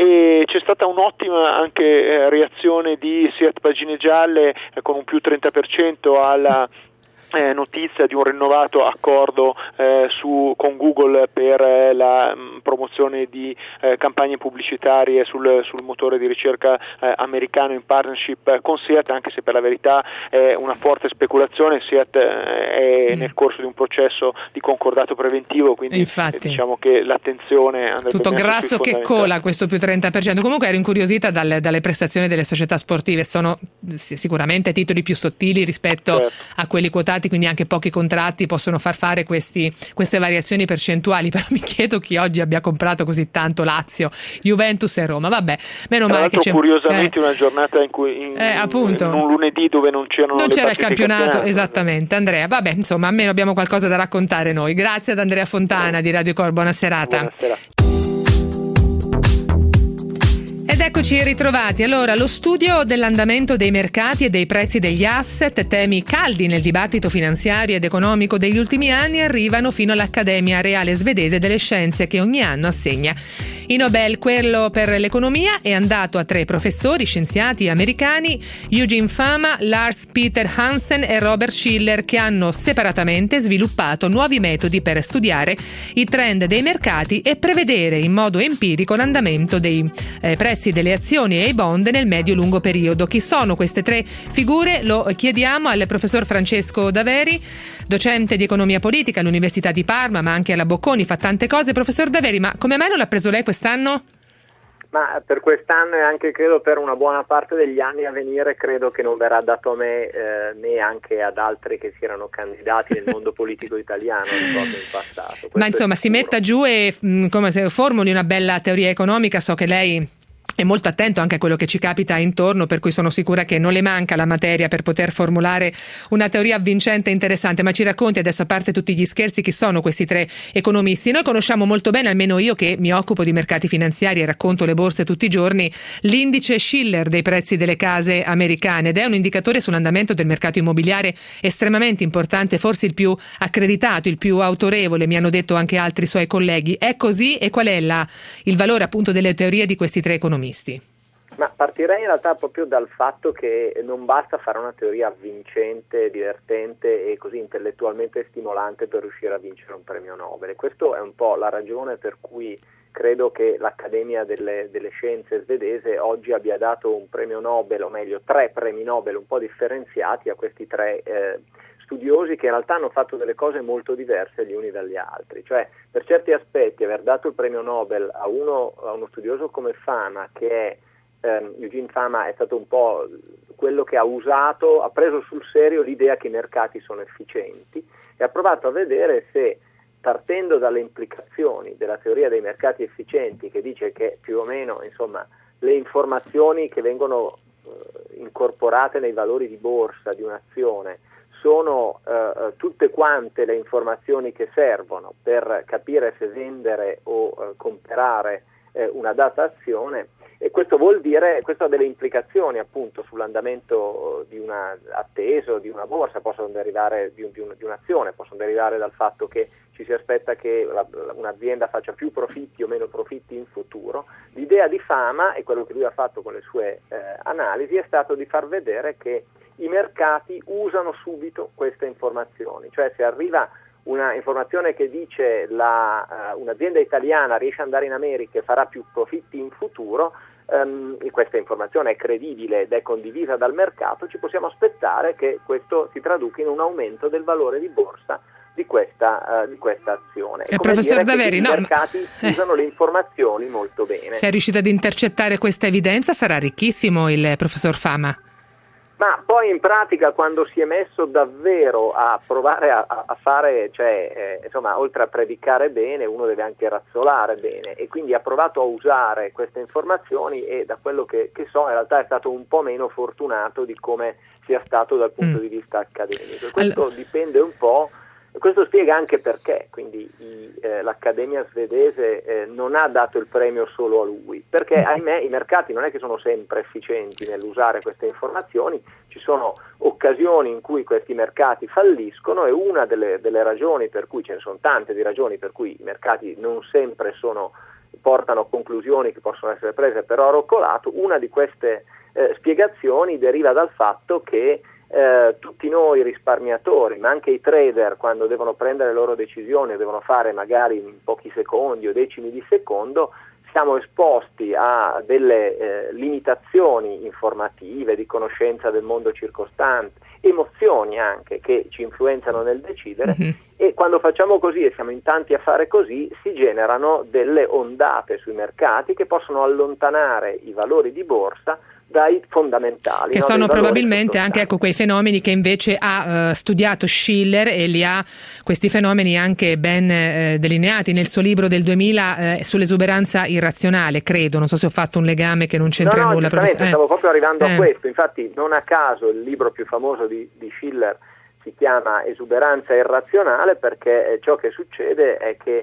[SPEAKER 4] E c'è stata un'ottima anche eh, reazione di Seat Pagine Gialle eh, con un più trenta per cento alla Eh, notizia di un rinnovato accordo eh, su, con Google per eh, la mh, promozione di eh, campagne pubblicitarie sul, sul motore di ricerca eh, americano in partnership con Seat, anche se per la verità è una forte speculazione. Seat eh, è mm. nel corso di un processo di concordato preventivo, quindi eh, diciamo che l'attenzione andrebbe
[SPEAKER 2] tutto grasso che cola questo più trenta per cento. Comunque ero incuriosita dalle, dalle prestazioni delle società sportive, sono sicuramente titoli più sottili rispetto certo. a quelli quotati, quindi anche pochi contratti possono far fare questi, queste variazioni percentuali, però mi chiedo chi oggi abbia comprato così tanto Lazio, Juventus e Roma. Vabbè, meno
[SPEAKER 4] Tra
[SPEAKER 2] male che c'è
[SPEAKER 4] curiosamente
[SPEAKER 2] eh,
[SPEAKER 4] una giornata in cui in,
[SPEAKER 2] eh, appunto,
[SPEAKER 4] in un lunedì dove non c'erano
[SPEAKER 2] non
[SPEAKER 4] le
[SPEAKER 2] c'era il campionato,
[SPEAKER 4] eh.
[SPEAKER 2] esattamente. Andrea, vabbè, insomma, almeno abbiamo qualcosa da raccontare noi. Grazie ad Andrea Fontana eh. di Radio Cor, buona serata.
[SPEAKER 4] Buonasera.
[SPEAKER 2] Ed eccoci ritrovati. Allora, lo studio dell'andamento dei mercati e dei prezzi degli asset, temi caldi nel dibattito finanziario ed economico degli ultimi anni, arrivano fino all'Accademia Reale Svedese delle Scienze, che ogni anno assegna i Nobel. Quello per l'economia è andato a tre professori scienziati americani, Eugene Fama, Lars Peter Hansen e Robert Shiller, che hanno separatamente sviluppato nuovi metodi per studiare i trend dei mercati e prevedere in modo empirico l'andamento dei eh, prezzi delle azioni e i bond nel medio-lungo periodo. Chi sono queste tre figure? Lo chiediamo al professor Francesco Daveri, docente di economia politica all'Università di Parma, ma anche alla Bocconi, fa tante cose. Professor Daveri, ma come mai non l'ha preso lei quest'anno?
[SPEAKER 5] Ma per quest'anno e anche credo per una buona parte degli anni a venire credo che non verrà dato a me eh, né anche ad altri che si erano candidati nel mondo politico italiano, ricordo in passato. Questo
[SPEAKER 2] ma insomma si metta giù e mh, come se formuli una bella teoria economica. So che lei è molto attento anche a quello che ci capita intorno, per cui sono sicura che non le manca la materia per poter formulare una teoria avvincente e interessante. Ma ci racconti adesso, a parte tutti gli scherzi, chi sono questi tre economisti? Noi conosciamo molto bene, almeno io che mi occupo di mercati finanziari e racconto le borse tutti i giorni, l'indice Shiller dei prezzi delle case americane, ed è un indicatore sull'andamento del mercato immobiliare estremamente importante, forse il più accreditato, il più autorevole, mi hanno detto anche altri suoi colleghi. È così? E qual è la, il valore appunto delle teorie di questi tre economisti?
[SPEAKER 5] Ma partirei in realtà proprio dal fatto che non basta fare una teoria avvincente, divertente e così intellettualmente stimolante per riuscire a vincere un premio Nobel. Questo è un po' la ragione per cui credo che l'Accademia delle, delle Scienze svedese oggi abbia dato un premio Nobel, o meglio tre premi Nobel un po' differenziati a questi tre eh, studiosi che in realtà hanno fatto delle cose molto diverse gli uni dagli altri. Cioè, per certi aspetti aver dato il premio Nobel a uno, a uno studioso come Fama, che è ehm, Eugene Fama, è stato un po' quello che ha usato, ha preso sul serio l'idea che i mercati sono efficienti e ha provato a vedere se partendo dalle implicazioni della teoria dei mercati efficienti, che dice che più o meno, insomma, le informazioni che vengono eh, incorporate nei valori di borsa di un'azione sono eh, tutte quante le informazioni che servono per capire se vendere o eh, comprare eh, una data azione, e questo vuol dire, questo ha delle implicazioni appunto sull'andamento di una atteso di una borsa, possono derivare di, un, di, un, di un'azione, possono derivare dal fatto che ci si aspetta che la, un'azienda faccia più profitti o meno profitti in futuro. L'idea di Fama, e quello che lui ha fatto con le sue eh, analisi, è stato di far vedere che i mercati usano subito queste informazioni, cioè se arriva una informazione che dice la, uh, un'azienda italiana riesce ad andare in America e farà più profitti in futuro, um, e questa informazione è credibile ed è condivisa dal mercato, ci possiamo aspettare che questo si traduca in un aumento del valore di borsa di questa, uh, di questa azione.
[SPEAKER 2] Eh, professor Daveri,
[SPEAKER 5] i
[SPEAKER 2] no,
[SPEAKER 5] mercati
[SPEAKER 2] ma...
[SPEAKER 5] usano le informazioni molto bene.
[SPEAKER 2] Se è riuscito ad intercettare questa evidenza sarà ricchissimo il professor Fama.
[SPEAKER 5] Ma poi in pratica, quando si è messo davvero a provare a, a fare, cioè eh, insomma, oltre a predicare bene, uno deve anche razzolare bene, e quindi ha provato a usare queste informazioni, e da quello che, che so in realtà è stato un po' meno fortunato di come sia stato dal punto mm. di vista accademico. E questo allora... dipende un po'. Questo spiega anche perché quindi i, eh, l'Accademia svedese eh, non ha dato il premio solo a lui, perché ahimè i mercati non è che sono sempre efficienti nell'usare queste informazioni, ci sono occasioni in cui questi mercati falliscono, e una delle, delle ragioni per cui, ce ne sono tante di ragioni per cui i mercati non sempre sono, portano a conclusioni che possono essere prese per oro colato, una di queste eh, spiegazioni deriva dal fatto che Eh, tutti noi risparmiatori, ma anche i trader, quando devono prendere le loro decisioni, devono fare magari in pochi secondi o decimi di secondo, siamo esposti a delle eh, limitazioni informative, di conoscenza del mondo circostante, emozioni anche che ci influenzano nel decidere, mm-hmm. e quando facciamo così, e siamo in tanti a fare così, si generano delle ondate sui mercati che possono allontanare i valori di borsa dai fondamentali.
[SPEAKER 2] Che
[SPEAKER 5] no?
[SPEAKER 2] sono probabilmente anche ecco, quei fenomeni che invece ha uh, studiato Schiller, e li ha questi fenomeni anche ben eh, delineati nel suo libro del duemila eh, sull'esuberanza irrazionale, credo, non so se ho fatto un legame che non c'entra
[SPEAKER 5] no, no,
[SPEAKER 2] nulla.
[SPEAKER 5] Giustamente, eh. stavo proprio arrivando
[SPEAKER 2] eh.
[SPEAKER 5] a questo, infatti non a caso il libro più famoso di, di Schiller si chiama Esuberanza irrazionale, perché ciò che succede è che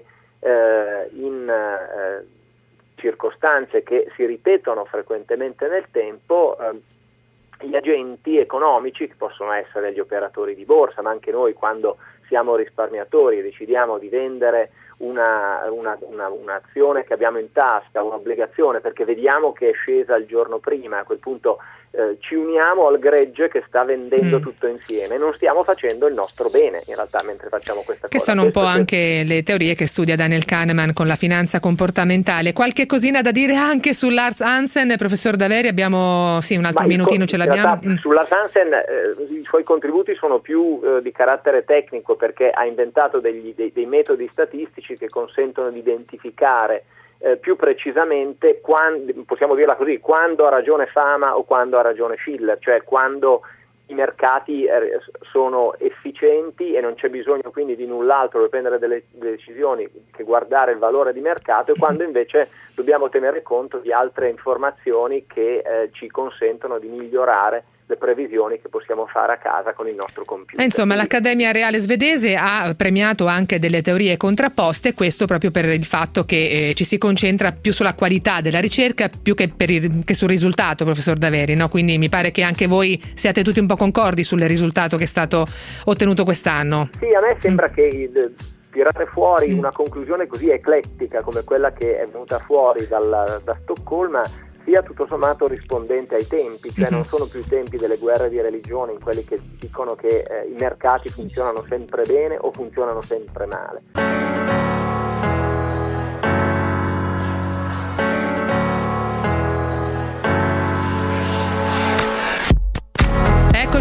[SPEAKER 5] eh, in eh, circostanze che si ripetono frequentemente nel tempo, eh, gli agenti economici, che possono essere gli operatori di borsa, ma anche noi quando siamo risparmiatori e decidiamo di vendere una, una, una, un'azione che abbiamo in tasca, un'obbligazione, perché vediamo che è scesa il giorno prima, a quel punto eh, ci uniamo al gregge che sta vendendo mm. tutto insieme, non stiamo facendo il nostro bene in realtà mentre facciamo questa
[SPEAKER 2] che
[SPEAKER 5] cosa.
[SPEAKER 2] Che sono un po'
[SPEAKER 5] che...
[SPEAKER 2] anche le teorie che studia Daniel Kahneman con la finanza comportamentale. Qualche cosina da dire anche su Lars Hansen, professor Daveri? Abbiamo sì un altro
[SPEAKER 5] Ma
[SPEAKER 2] minutino
[SPEAKER 5] co-
[SPEAKER 2] ce l'abbiamo.
[SPEAKER 5] Mm. Su Lars Hansen eh, i suoi contributi sono più eh, di carattere tecnico, perché ha inventato degli, dei, dei metodi statistici che consentono di identificare Eh, più precisamente, quando, possiamo dirla così, quando ha ragione Fama o quando ha ragione Schiller, cioè quando i mercati eh, sono efficienti e non c'è bisogno quindi di null'altro per prendere delle, delle decisioni che guardare il valore di mercato, e quando invece dobbiamo tenere conto di altre informazioni che eh, ci consentono di migliorare le previsioni che possiamo fare a casa con il nostro computer.
[SPEAKER 2] Eh, insomma, l'Accademia Reale Svedese ha premiato anche delle teorie contrapposte, questo proprio per il fatto che eh, ci si concentra più sulla qualità della ricerca più che, per il, che sul risultato, professor Daveri, no? Quindi mi pare che anche voi siate tutti un po' concordi sul risultato che è stato ottenuto quest'anno.
[SPEAKER 5] Sì, a me sembra mm. che il, tirare fuori mm. una conclusione così eclettica come quella che è venuta fuori dal, da Stoccolma sia tutto sommato rispondente ai tempi, cioè non sono più i tempi delle guerre di religione, in quelli che dicono che eh, i mercati funzionano sempre bene o funzionano sempre male.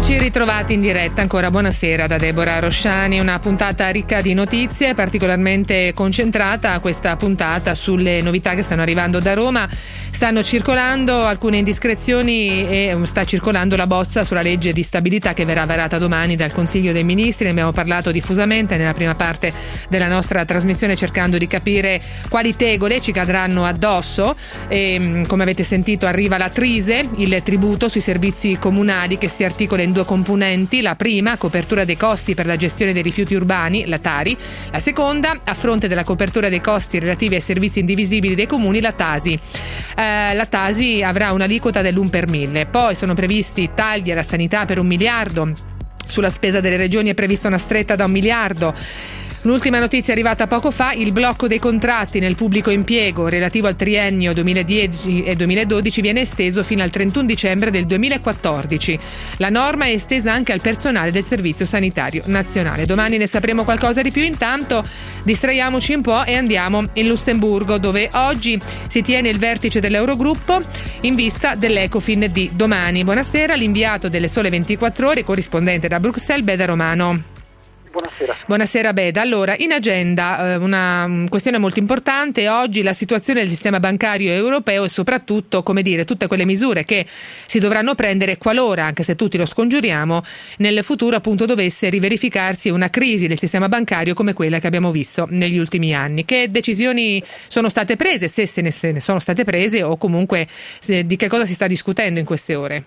[SPEAKER 2] Eccoci ritrovati in diretta ancora, buonasera da Deborah Rosciani, una puntata ricca di notizie, particolarmente concentrata questa puntata sulle novità che stanno arrivando da Roma. Stanno circolando alcune indiscrezioni e sta circolando la bozza sulla legge di stabilità che verrà varata domani dal Consiglio dei Ministri. Ne abbiamo parlato diffusamente nella prima parte della nostra trasmissione, cercando di capire quali tegole ci cadranno addosso. E, come avete sentito, arriva la Trise, il tributo sui servizi comunali, che si articola in due componenti. La prima, copertura dei costi per la gestione dei rifiuti urbani, la Tari. La seconda, a fronte della copertura dei costi relativi ai servizi indivisibili dei comuni, la Tasi. Eh, la Tasi avrà un'aliquota dell'uno per mille. Poi sono previsti tagli alla sanità per un miliardo. Sulla spesa delle regioni è prevista una stretta da un miliardo. L'ultima notizia arrivata poco fa: il blocco dei contratti nel pubblico impiego relativo al triennio duemiladieci e duemiladodici viene esteso fino al trentuno dicembre del duemilaquattordici. La norma è estesa anche al personale del Servizio Sanitario Nazionale. Domani ne sapremo qualcosa di più. Intanto distraiamoci un po' e andiamo in Lussemburgo, dove oggi si tiene il vertice dell'Eurogruppo in vista dell'Ecofin di domani. Buonasera, l'inviato delle Sole ventiquattro Ore, corrispondente da Bruxelles, Beda Romano.
[SPEAKER 6] Buonasera.
[SPEAKER 2] Buonasera Beda. Allora, in agenda eh, una questione molto importante oggi: la situazione del sistema bancario europeo e soprattutto, come dire, tutte quelle misure che si dovranno prendere qualora, anche se tutti lo scongiuriamo, nel futuro appunto dovesse riverificarsi una crisi del sistema bancario come quella che abbiamo visto negli ultimi anni. Che decisioni sono state prese, se se ne, se ne sono state prese, o comunque se, di che cosa si sta discutendo in queste ore?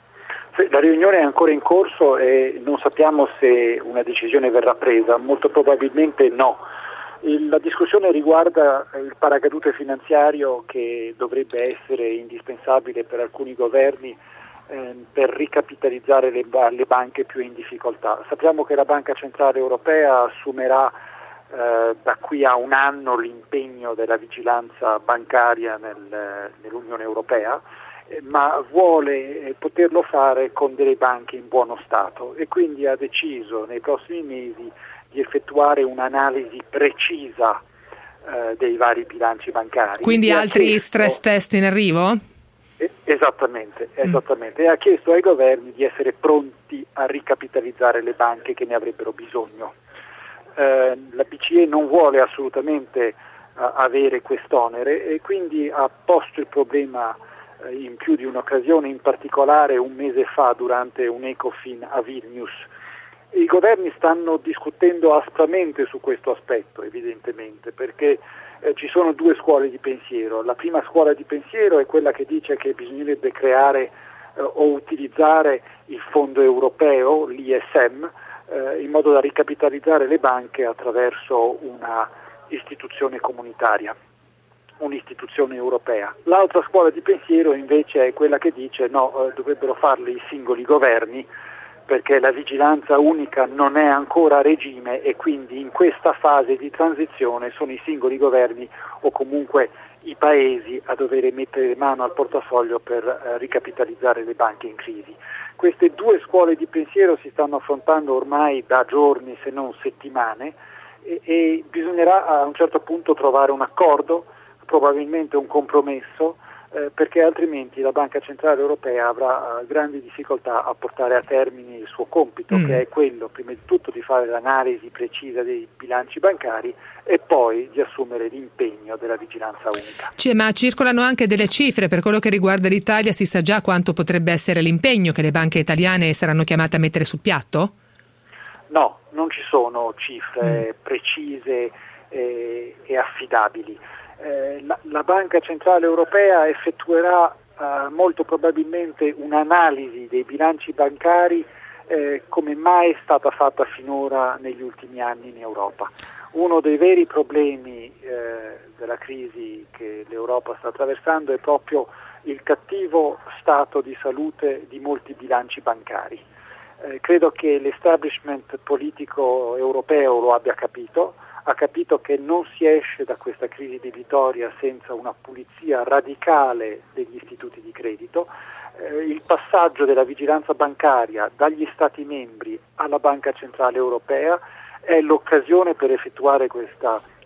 [SPEAKER 6] La riunione è ancora in corso e non sappiamo se una decisione verrà presa, molto probabilmente no. La discussione riguarda il paracadute finanziario che dovrebbe essere indispensabile per alcuni governi eh, per ricapitalizzare le, le banche più in difficoltà. Sappiamo che la Banca Centrale Europea assumerà eh, da qui a un anno l'impegno della vigilanza bancaria nel, nell'Unione Europea, ma vuole poterlo fare con delle banche in buono stato e quindi ha deciso nei prossimi mesi di effettuare un'analisi precisa eh, dei vari bilanci bancari.
[SPEAKER 2] Quindi
[SPEAKER 6] e
[SPEAKER 2] altri
[SPEAKER 6] chiesto,
[SPEAKER 2] stress test in arrivo?
[SPEAKER 6] Eh, esattamente, esattamente. Mm. E ha chiesto ai governi di essere pronti a ricapitalizzare le banche che ne avrebbero bisogno. Eh, la B C E non vuole assolutamente eh, avere quest'onere e quindi ha posto il problema in più di un'occasione, in particolare un mese fa durante un Ecofin a Vilnius. I governi stanno discutendo aspramente su questo aspetto, evidentemente, perché eh, ci sono due scuole di pensiero. La prima scuola di pensiero è quella che dice che bisognerebbe creare eh, o utilizzare il fondo europeo, l'I S M, eh, in modo da ricapitalizzare le banche attraverso una istituzione comunitaria, un'istituzione europea. L'altra scuola di pensiero invece è quella che dice no, eh, dovrebbero farle i singoli governi, perché la vigilanza unica non è ancora a regime e quindi in questa fase di transizione sono i singoli governi o comunque i paesi a dover mettere mano al portafoglio per eh, ricapitalizzare le banche in crisi. Queste due scuole di pensiero si stanno affrontando ormai da giorni, se non settimane, e, e bisognerà a un certo punto trovare un accordo, probabilmente un compromesso, eh, perché altrimenti la Banca Centrale Europea avrà eh, grandi difficoltà a portare a termine il suo compito, mm. che è quello prima di tutto di fare l'analisi precisa dei bilanci bancari e poi di assumere l'impegno della vigilanza unica.
[SPEAKER 2] Cioè, ma circolano anche delle cifre per quello che riguarda l'Italia? Si sa già quanto potrebbe essere l'impegno che le banche italiane saranno chiamate a mettere sul piatto?
[SPEAKER 6] No, non ci sono cifre mm. precise eh, e affidabili. Eh, la, la Banca Centrale Europea effettuerà eh, molto probabilmente un'analisi dei bilanci bancari eh, come mai è stata fatta finora negli ultimi anni in Europa. Uno dei veri problemi eh, della crisi che l'Europa sta attraversando è proprio il cattivo stato di salute di molti bilanci bancari. Eh, credo che l'establishment politico europeo lo abbia capito, ha capito che non si esce da questa crisi debitoria senza una pulizia radicale degli istituti di credito. Eh, il passaggio della vigilanza bancaria dagli Stati membri alla Banca Centrale Europea è l'occasione per effettuare questa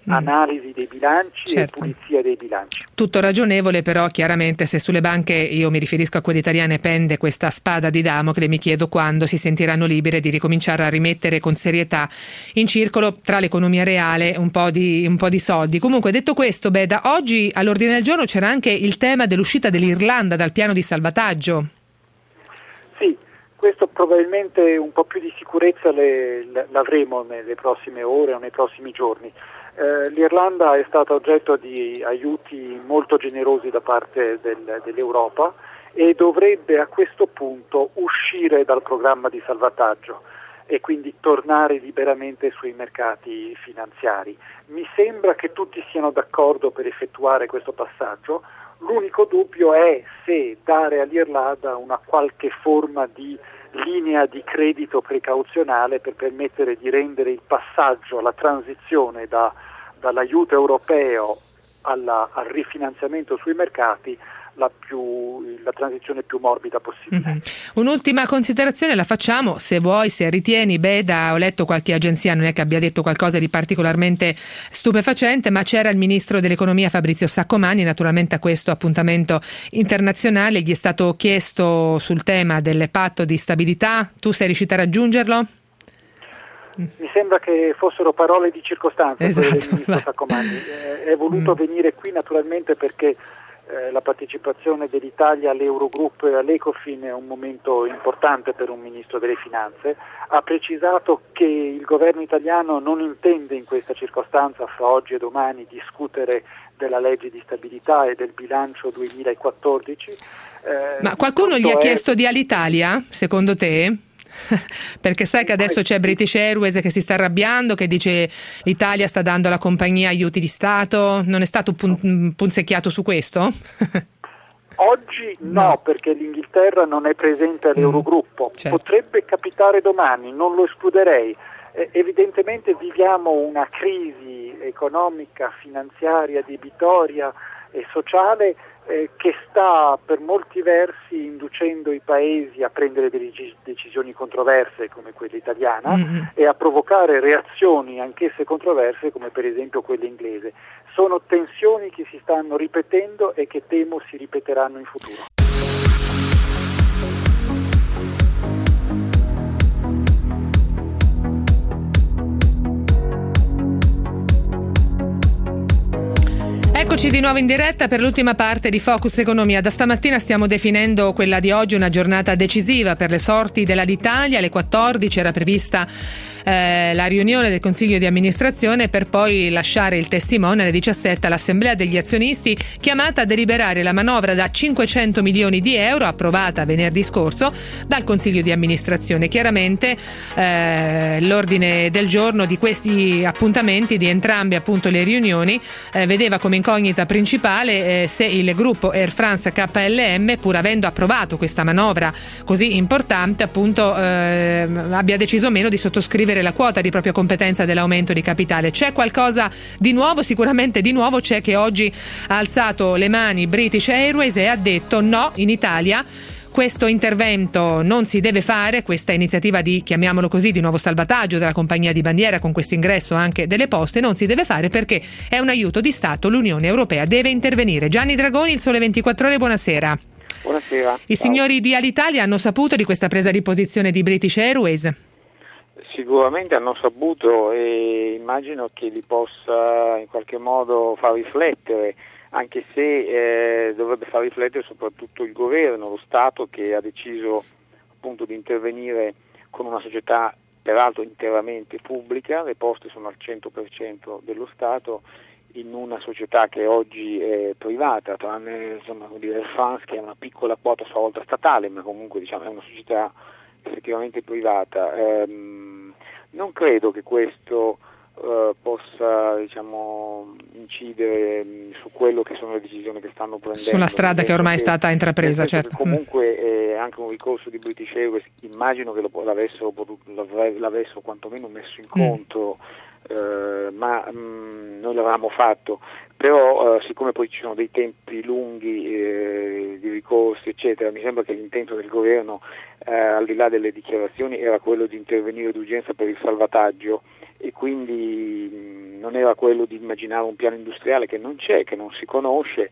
[SPEAKER 6] mm. analisi dei bilanci
[SPEAKER 2] certo.
[SPEAKER 6] e pulizia dei bilanci.
[SPEAKER 2] Tutto ragionevole, però chiaramente se sulle banche, io mi riferisco a quelle italiane, pende questa spada di Damocle, mi chiedo quando si sentiranno libere di ricominciare a rimettere con serietà in circolo tra l'economia reale un po' di, un po' di soldi. Comunque, detto questo, Beda, oggi all'ordine del giorno c'era anche il tema dell'uscita dell'Irlanda dal piano di salvataggio.
[SPEAKER 6] Sì, questo probabilmente un po' più di sicurezza le, l'avremo nelle prossime ore o nei prossimi giorni. Eh, L'Irlanda è stata oggetto di aiuti molto generosi da parte del, dell'Europa e dovrebbe a questo punto uscire dal programma di salvataggio e quindi tornare liberamente sui mercati finanziari. Mi sembra che tutti siano d'accordo per effettuare questo passaggio. L'unico dubbio è se dare all'Irlanda una qualche forma di linea di credito precauzionale per permettere di rendere il passaggio, la transizione da, dall'aiuto europeo alla, al rifinanziamento sui mercati la, più, la transizione più morbida possibile.
[SPEAKER 2] Mm-hmm. Un'ultima considerazione la facciamo, se vuoi, se ritieni, Beda, ho letto qualche agenzia, non è che abbia detto qualcosa di particolarmente stupefacente, ma c'era il ministro dell'economia Fabrizio Saccomanni, naturalmente a questo appuntamento internazionale gli è stato chiesto sul tema del patto di stabilità, tu sei riuscita a raggiungerlo?
[SPEAKER 6] Mi sembra che fossero parole di circostanza,
[SPEAKER 2] esatto,
[SPEAKER 6] quelle del ministro Saccomanni. Eh, è voluto mm. venire qui naturalmente perché Eh, la partecipazione dell'Italia all'Eurogruppo e all'Ecofin è un momento importante per un ministro delle finanze. Ha precisato che il governo italiano non intende in questa circostanza, fra oggi e domani, discutere della legge di stabilità e del bilancio duemilaquattordici. Eh,
[SPEAKER 2] Ma qualcuno gli ha
[SPEAKER 6] è...
[SPEAKER 2] chiesto di Alitalia, secondo te? Perché sai che adesso c'è British Airways che si sta arrabbiando, che dice l'Italia sta dando alla compagnia aiuti di Stato. Non è stato pun- punzecchiato su questo?
[SPEAKER 6] Oggi no, no, perché l'Inghilterra non è presente all'Eurogruppo. Mm, certo. Potrebbe capitare domani, non lo escluderei. Eh, evidentemente viviamo una crisi economica, finanziaria, debitoria e sociale eh, che sta per molti versi inducendo i paesi a prendere delle decisioni controverse come quella italiana mm-hmm. e a provocare reazioni anch'esse controverse come per esempio quella inglese. Sono tensioni che si stanno ripetendo e che temo si ripeteranno in futuro.
[SPEAKER 2] Eccoci di nuovo in diretta per l'ultima parte di Focus Economia. Da stamattina stiamo definendo quella di oggi una giornata decisiva per le sorti dell'Alitalia. Alle quattordici era prevista eh, la riunione del Consiglio di amministrazione per poi lasciare il testimone alle diciassette all'Assemblea degli azionisti, chiamata a deliberare la manovra da cinquecento milioni di euro approvata venerdì scorso dal Consiglio di amministrazione. Chiaramente eh, l'ordine del giorno di questi appuntamenti, di entrambe appunto le riunioni, eh, vedeva come incognita principale eh, se il gruppo Air France K L M, pur avendo approvato questa manovra così importante, appunto eh, abbia deciso meno di sottoscrivere la quota di propria competenza dell'aumento di capitale. C'è qualcosa di nuovo? Sicuramente di nuovo c'è che oggi ha alzato le mani British Airways e ha detto no, in Italia questo intervento non si deve fare, questa iniziativa di, chiamiamolo così, di nuovo salvataggio della compagnia di bandiera con questo ingresso anche delle poste non si deve fare perché è un aiuto di Stato, l'Unione Europea deve intervenire. Gianni Dragoni, Il Sole ventiquattro Ore, buonasera.
[SPEAKER 7] Buonasera.
[SPEAKER 2] I
[SPEAKER 7] Ciao.
[SPEAKER 2] Signori di Alitalia hanno saputo di questa presa di posizione di British Airways?
[SPEAKER 7] Sicuramente hanno saputo e immagino che li possa in qualche modo far riflettere, anche se eh, dovrebbe far riflettere soprattutto il governo, lo Stato, che ha deciso appunto di intervenire con una società peraltro interamente pubblica. Le poste sono al cento per cento dello Stato in una società che oggi è privata, tranne insomma, come dire, Air France, che è una piccola quota sua volta statale, ma comunque diciamo è una società effettivamente privata. Ehm, non credo che questo uh, possa diciamo incidere mh, su quello che sono le decisioni che stanno prendendo.
[SPEAKER 2] Sulla strada che ormai è stata intrapresa, certo.
[SPEAKER 7] Comunque è anche un ricorso di British Airways, immagino che lo, l'avessero, l'avessero quantomeno messo in conto, mm. eh, ma mh, noi l'avevamo fatto. Però eh, siccome poi ci sono dei tempi lunghi eh, di ricorsi eccetera, mi sembra che l'intento del governo eh, al di là delle dichiarazioni era quello di intervenire d'urgenza per il salvataggio e quindi mh, non era quello di immaginare un piano industriale che non c'è, che non si conosce,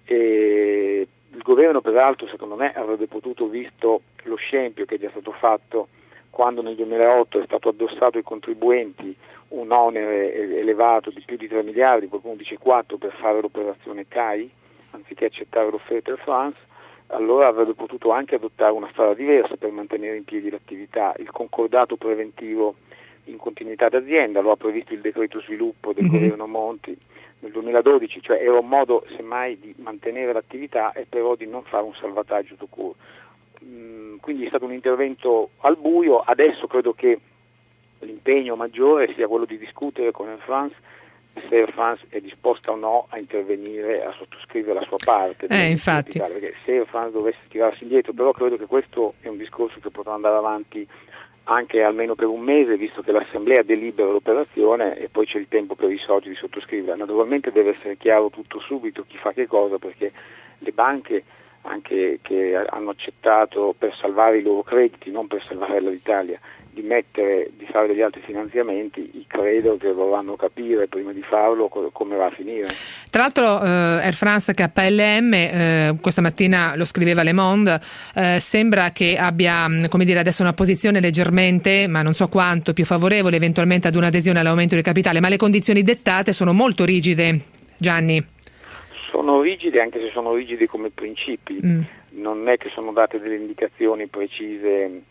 [SPEAKER 7] e il governo peraltro secondo me avrebbe potuto, visto lo scempio che è già stato fatto quando nel duemilaotto è stato addossato ai contribuenti un onere elevato di più di tre miliardi, qualcuno dice quattro, per fare l'operazione C A I, anziché accettare l'offerta Air France, allora avrebbe potuto anche adottare una strada diversa per mantenere in piedi l'attività. Il concordato preventivo in continuità d'azienda lo ha previsto il decreto sviluppo del mm-hmm. governo Monti nel duemiladodici, cioè era un modo semmai di mantenere l'attività e però di non fare un salvataggio tout court. Mm, quindi è stato un intervento al buio. Adesso credo che l'impegno maggiore sia quello di discutere con Air France se Air France è disposta o no a intervenire, a sottoscrivere la sua parte.
[SPEAKER 2] Eh, infatti.
[SPEAKER 7] Perché se Air France dovesse tirarsi indietro, però credo che questo è un discorso che potrà andare avanti anche almeno per un mese, visto che l'Assemblea delibera l'operazione e poi c'è il tempo per i soci di sottoscriverla. Naturalmente deve essere chiaro tutto subito chi fa che cosa, perché le banche anche che hanno accettato per salvare i loro crediti, non per salvare l'Italia, di mettere, di fare degli altri finanziamenti, credo che dovranno capire prima di farlo co- come va a finire.
[SPEAKER 2] Tra l'altro eh, Air France K L M, eh, questa mattina lo scriveva Le Monde, eh, sembra che abbia, come dire, adesso una posizione leggermente, ma non so quanto, più favorevole eventualmente ad un'adesione all'aumento del capitale, ma le condizioni dettate sono molto rigide, Gianni.
[SPEAKER 7] Sono rigide, anche se sono rigide come principi, mm. non è che sono date delle indicazioni precise,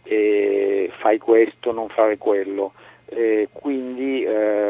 [SPEAKER 7] e fai questo, non fare quello, e quindi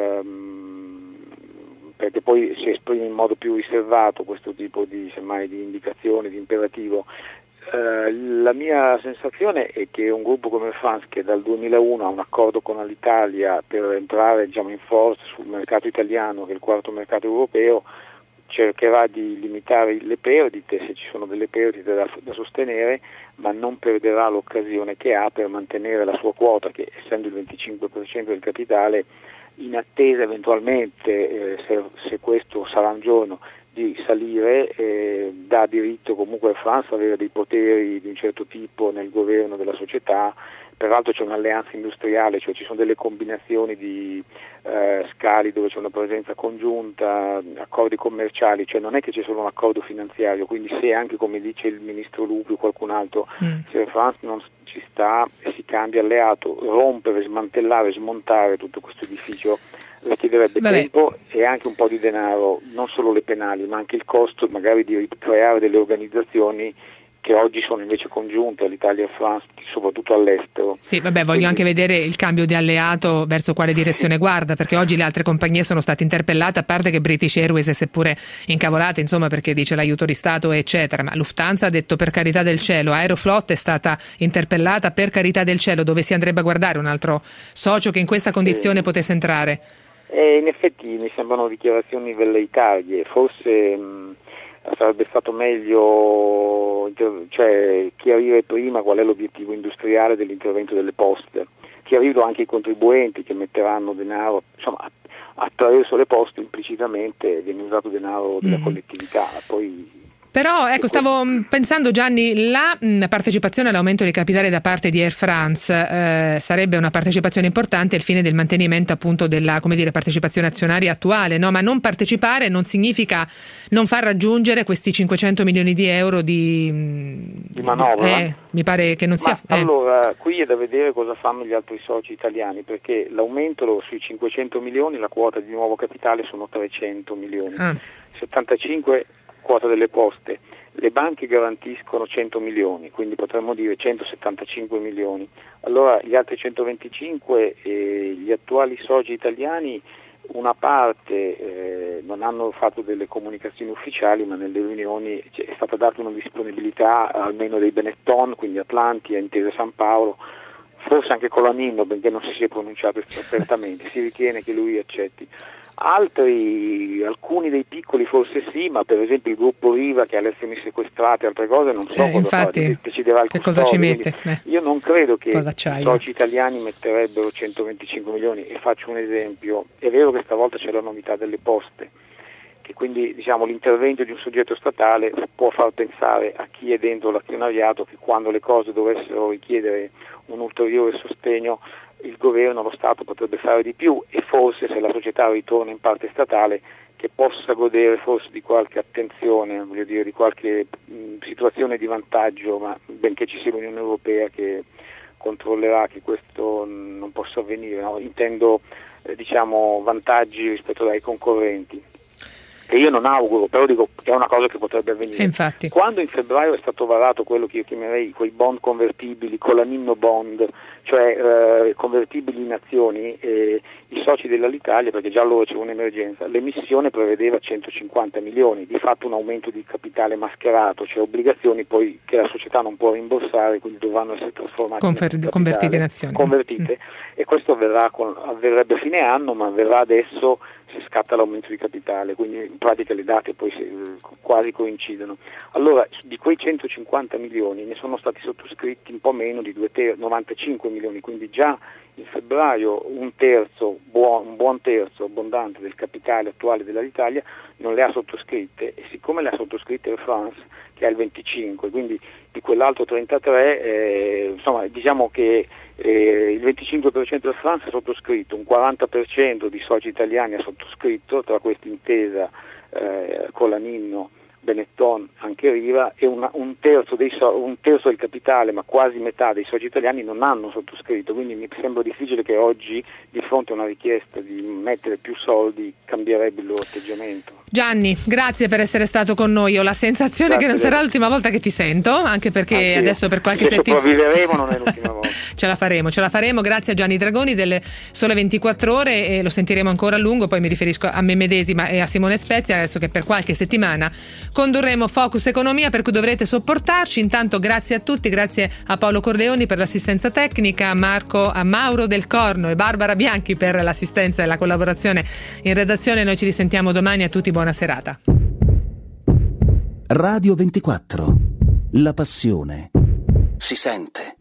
[SPEAKER 7] ehm, perché poi si esprime in modo più riservato questo tipo di, semmai, di indicazione, di imperativo. Eh, la mia sensazione è che un gruppo come Air France, che dal duemilauno ha un accordo con l'Italia per entrare, diciamo, in forza sul mercato italiano, che è il quarto mercato europeo, cercherà di limitare le perdite, se ci sono delle perdite da, da sostenere, ma non perderà l'occasione che ha per mantenere la sua quota, che essendo il venticinque per cento del capitale, in attesa eventualmente, eh, se, se questo sarà un giorno, di salire, eh, dà diritto comunque a France ad avere dei poteri di un certo tipo nel governo della società. Peraltro c'è un'alleanza industriale, cioè ci sono delle combinazioni di eh, scali dove c'è una presenza congiunta, accordi commerciali, cioè non è che c'è solo un accordo finanziario, quindi se anche, come dice il ministro Lupi o qualcun altro, mm. se France non ci sta e si cambia alleato, rompere, smantellare, smontare tutto questo edificio richiederebbe Vabbè. tempo e anche un po' di denaro, non solo le penali, ma anche il costo magari di creare delle organizzazioni che oggi sono invece congiunte all'Italia e a France, soprattutto all'estero.
[SPEAKER 2] Sì, vabbè, voglio Quindi... anche vedere il cambio di alleato verso quale direzione guarda, perché oggi le altre compagnie sono state interpellate, a parte che British Airways è seppure incavolata, insomma, perché dice l'aiuto di Stato, eccetera, ma Lufthansa ha detto per carità del cielo, Aeroflot è stata interpellata per carità del cielo, dove si andrebbe a guardare un altro socio che in questa condizione eh, potesse entrare?
[SPEAKER 7] Eh, in effetti mi sembrano dichiarazioni velleitarie, forse... Mh, sarebbe stato meglio, cioè, chiarire prima qual è l'obiettivo industriale dell'intervento delle poste, chiarirlo anche ai contribuenti che metteranno denaro, insomma, attraverso le poste implicitamente viene usato denaro della mm. collettività, poi...
[SPEAKER 2] Però ecco, stavo pensando, Gianni, la mh, partecipazione all'aumento del capitale da parte di Air France eh, sarebbe una partecipazione importante al fine del mantenimento appunto della, come dire, partecipazione azionaria attuale, no? Ma non partecipare non significa non far raggiungere questi cinquecento milioni di euro di,
[SPEAKER 7] di manovra.
[SPEAKER 2] Eh, mi pare che non sia...
[SPEAKER 7] Ma, eh. Allora, qui è da vedere cosa fanno gli altri soci italiani, perché l'aumento sui cinquecento milioni, la quota di nuovo capitale sono trecento milioni, ah. settantacinque quota delle poste, le banche garantiscono cento milioni, quindi potremmo dire centosettantacinque milioni. Allora gli altri centoventicinque, eh, gli attuali soci italiani, una parte eh, non hanno fatto delle comunicazioni ufficiali, ma nelle riunioni è stata data una disponibilità almeno dei Benetton, quindi Atlantia, Intesa San Paolo, forse anche Colaninno, benché non si sia pronunciato apertamente, si ritiene che lui accetti. Altri, alcuni dei piccoli forse sì, ma per esempio il gruppo Riva che ha le azioni sequestrate, altre cose non so
[SPEAKER 2] eh,
[SPEAKER 7] cosa
[SPEAKER 2] infatti,
[SPEAKER 7] fa, deciderà il
[SPEAKER 2] che
[SPEAKER 7] custode,
[SPEAKER 2] cosa ci mette? Eh.
[SPEAKER 7] Io non credo che i soci italiani metterebbero centoventicinque milioni, e faccio un esempio, è vero che stavolta c'è la novità delle poste, che quindi diciamo l'intervento di un soggetto statale può far pensare a chi è dentro l'azionariato che quando le cose dovessero richiedere un ulteriore sostegno il governo, lo Stato potrebbe fare di più, e forse se la società ritorna in parte statale che possa godere forse di qualche attenzione, voglio dire, di qualche mh, situazione di vantaggio, ma benché ci sia l'Unione Europea che controllerà che questo non possa avvenire, no? Intendo eh, diciamo vantaggi rispetto ai concorrenti, che io non auguro, però dico che è una cosa che potrebbe avvenire.
[SPEAKER 2] Infatti.
[SPEAKER 7] Quando in febbraio è stato varato quello che io chiamerei quei bond convertibili, colaninno bond, cioè eh, convertibili in azioni, eh, i soci dell'Alitalia, perché già allora c'era un'emergenza, l'emissione prevedeva centocinquanta milioni, di fatto un aumento di capitale mascherato, cioè obbligazioni poi che la società non può rimborsare, quindi dovranno essere trasformate
[SPEAKER 2] Confer-
[SPEAKER 7] in
[SPEAKER 2] convertite in azioni.
[SPEAKER 7] Convertite, mm. E questo avverrà con, avverrebbe a fine anno, ma avverrà adesso se scatta l'aumento di capitale, quindi in pratica le date poi si, quasi coincidono. Allora di quei centocinquanta milioni ne sono stati sottoscritti un po' meno di due ter- novantacinque milioni, quindi già in febbraio un terzo, buon, un buon terzo abbondante del capitale attuale dell'Alitalia non le ha sottoscritte, e siccome le ha sottoscritte Air France, che ha il venticinque, quindi di quell'altro trentatré, eh, insomma diciamo che eh, il venticinque per cento del France ha sottoscritto, un quaranta per cento di soci italiani ha sottoscritto, tra questa intesa eh, Colaninno, Benetton, anche Riva, e una, un, terzo dei so, un terzo del capitale, ma quasi metà dei soci italiani non hanno sottoscritto, quindi mi sembra difficile che oggi, di fronte a una richiesta di mettere più soldi, cambierebbe il loro atteggiamento.
[SPEAKER 2] Gianni, grazie per essere stato con noi. Ho la sensazione
[SPEAKER 7] Grazie
[SPEAKER 2] che non
[SPEAKER 7] lei.
[SPEAKER 2] sarà l'ultima volta che ti sento, anche perché
[SPEAKER 7] Anche
[SPEAKER 2] adesso per qualche
[SPEAKER 7] se
[SPEAKER 2] settimana
[SPEAKER 7] sopravviveremo non è l'ultima volta.
[SPEAKER 2] ce la faremo, ce la faremo. Grazie a Gianni Dragoni delle Sole ventiquattro Ore, e lo sentiremo ancora a lungo. Poi mi riferisco a me medesima e a Simone Spezia, adesso che per qualche settimana condurremo Focus Economia, per cui dovrete sopportarci. Intanto grazie a tutti, grazie a Paolo Corleoni per l'assistenza tecnica, a Marco, a Mauro Del Corno e Barbara Bianchi per l'assistenza e la collaborazione in redazione. Noi ci risentiamo domani, a tutti buona serata.
[SPEAKER 1] Radio ventiquattro. La passione si sente.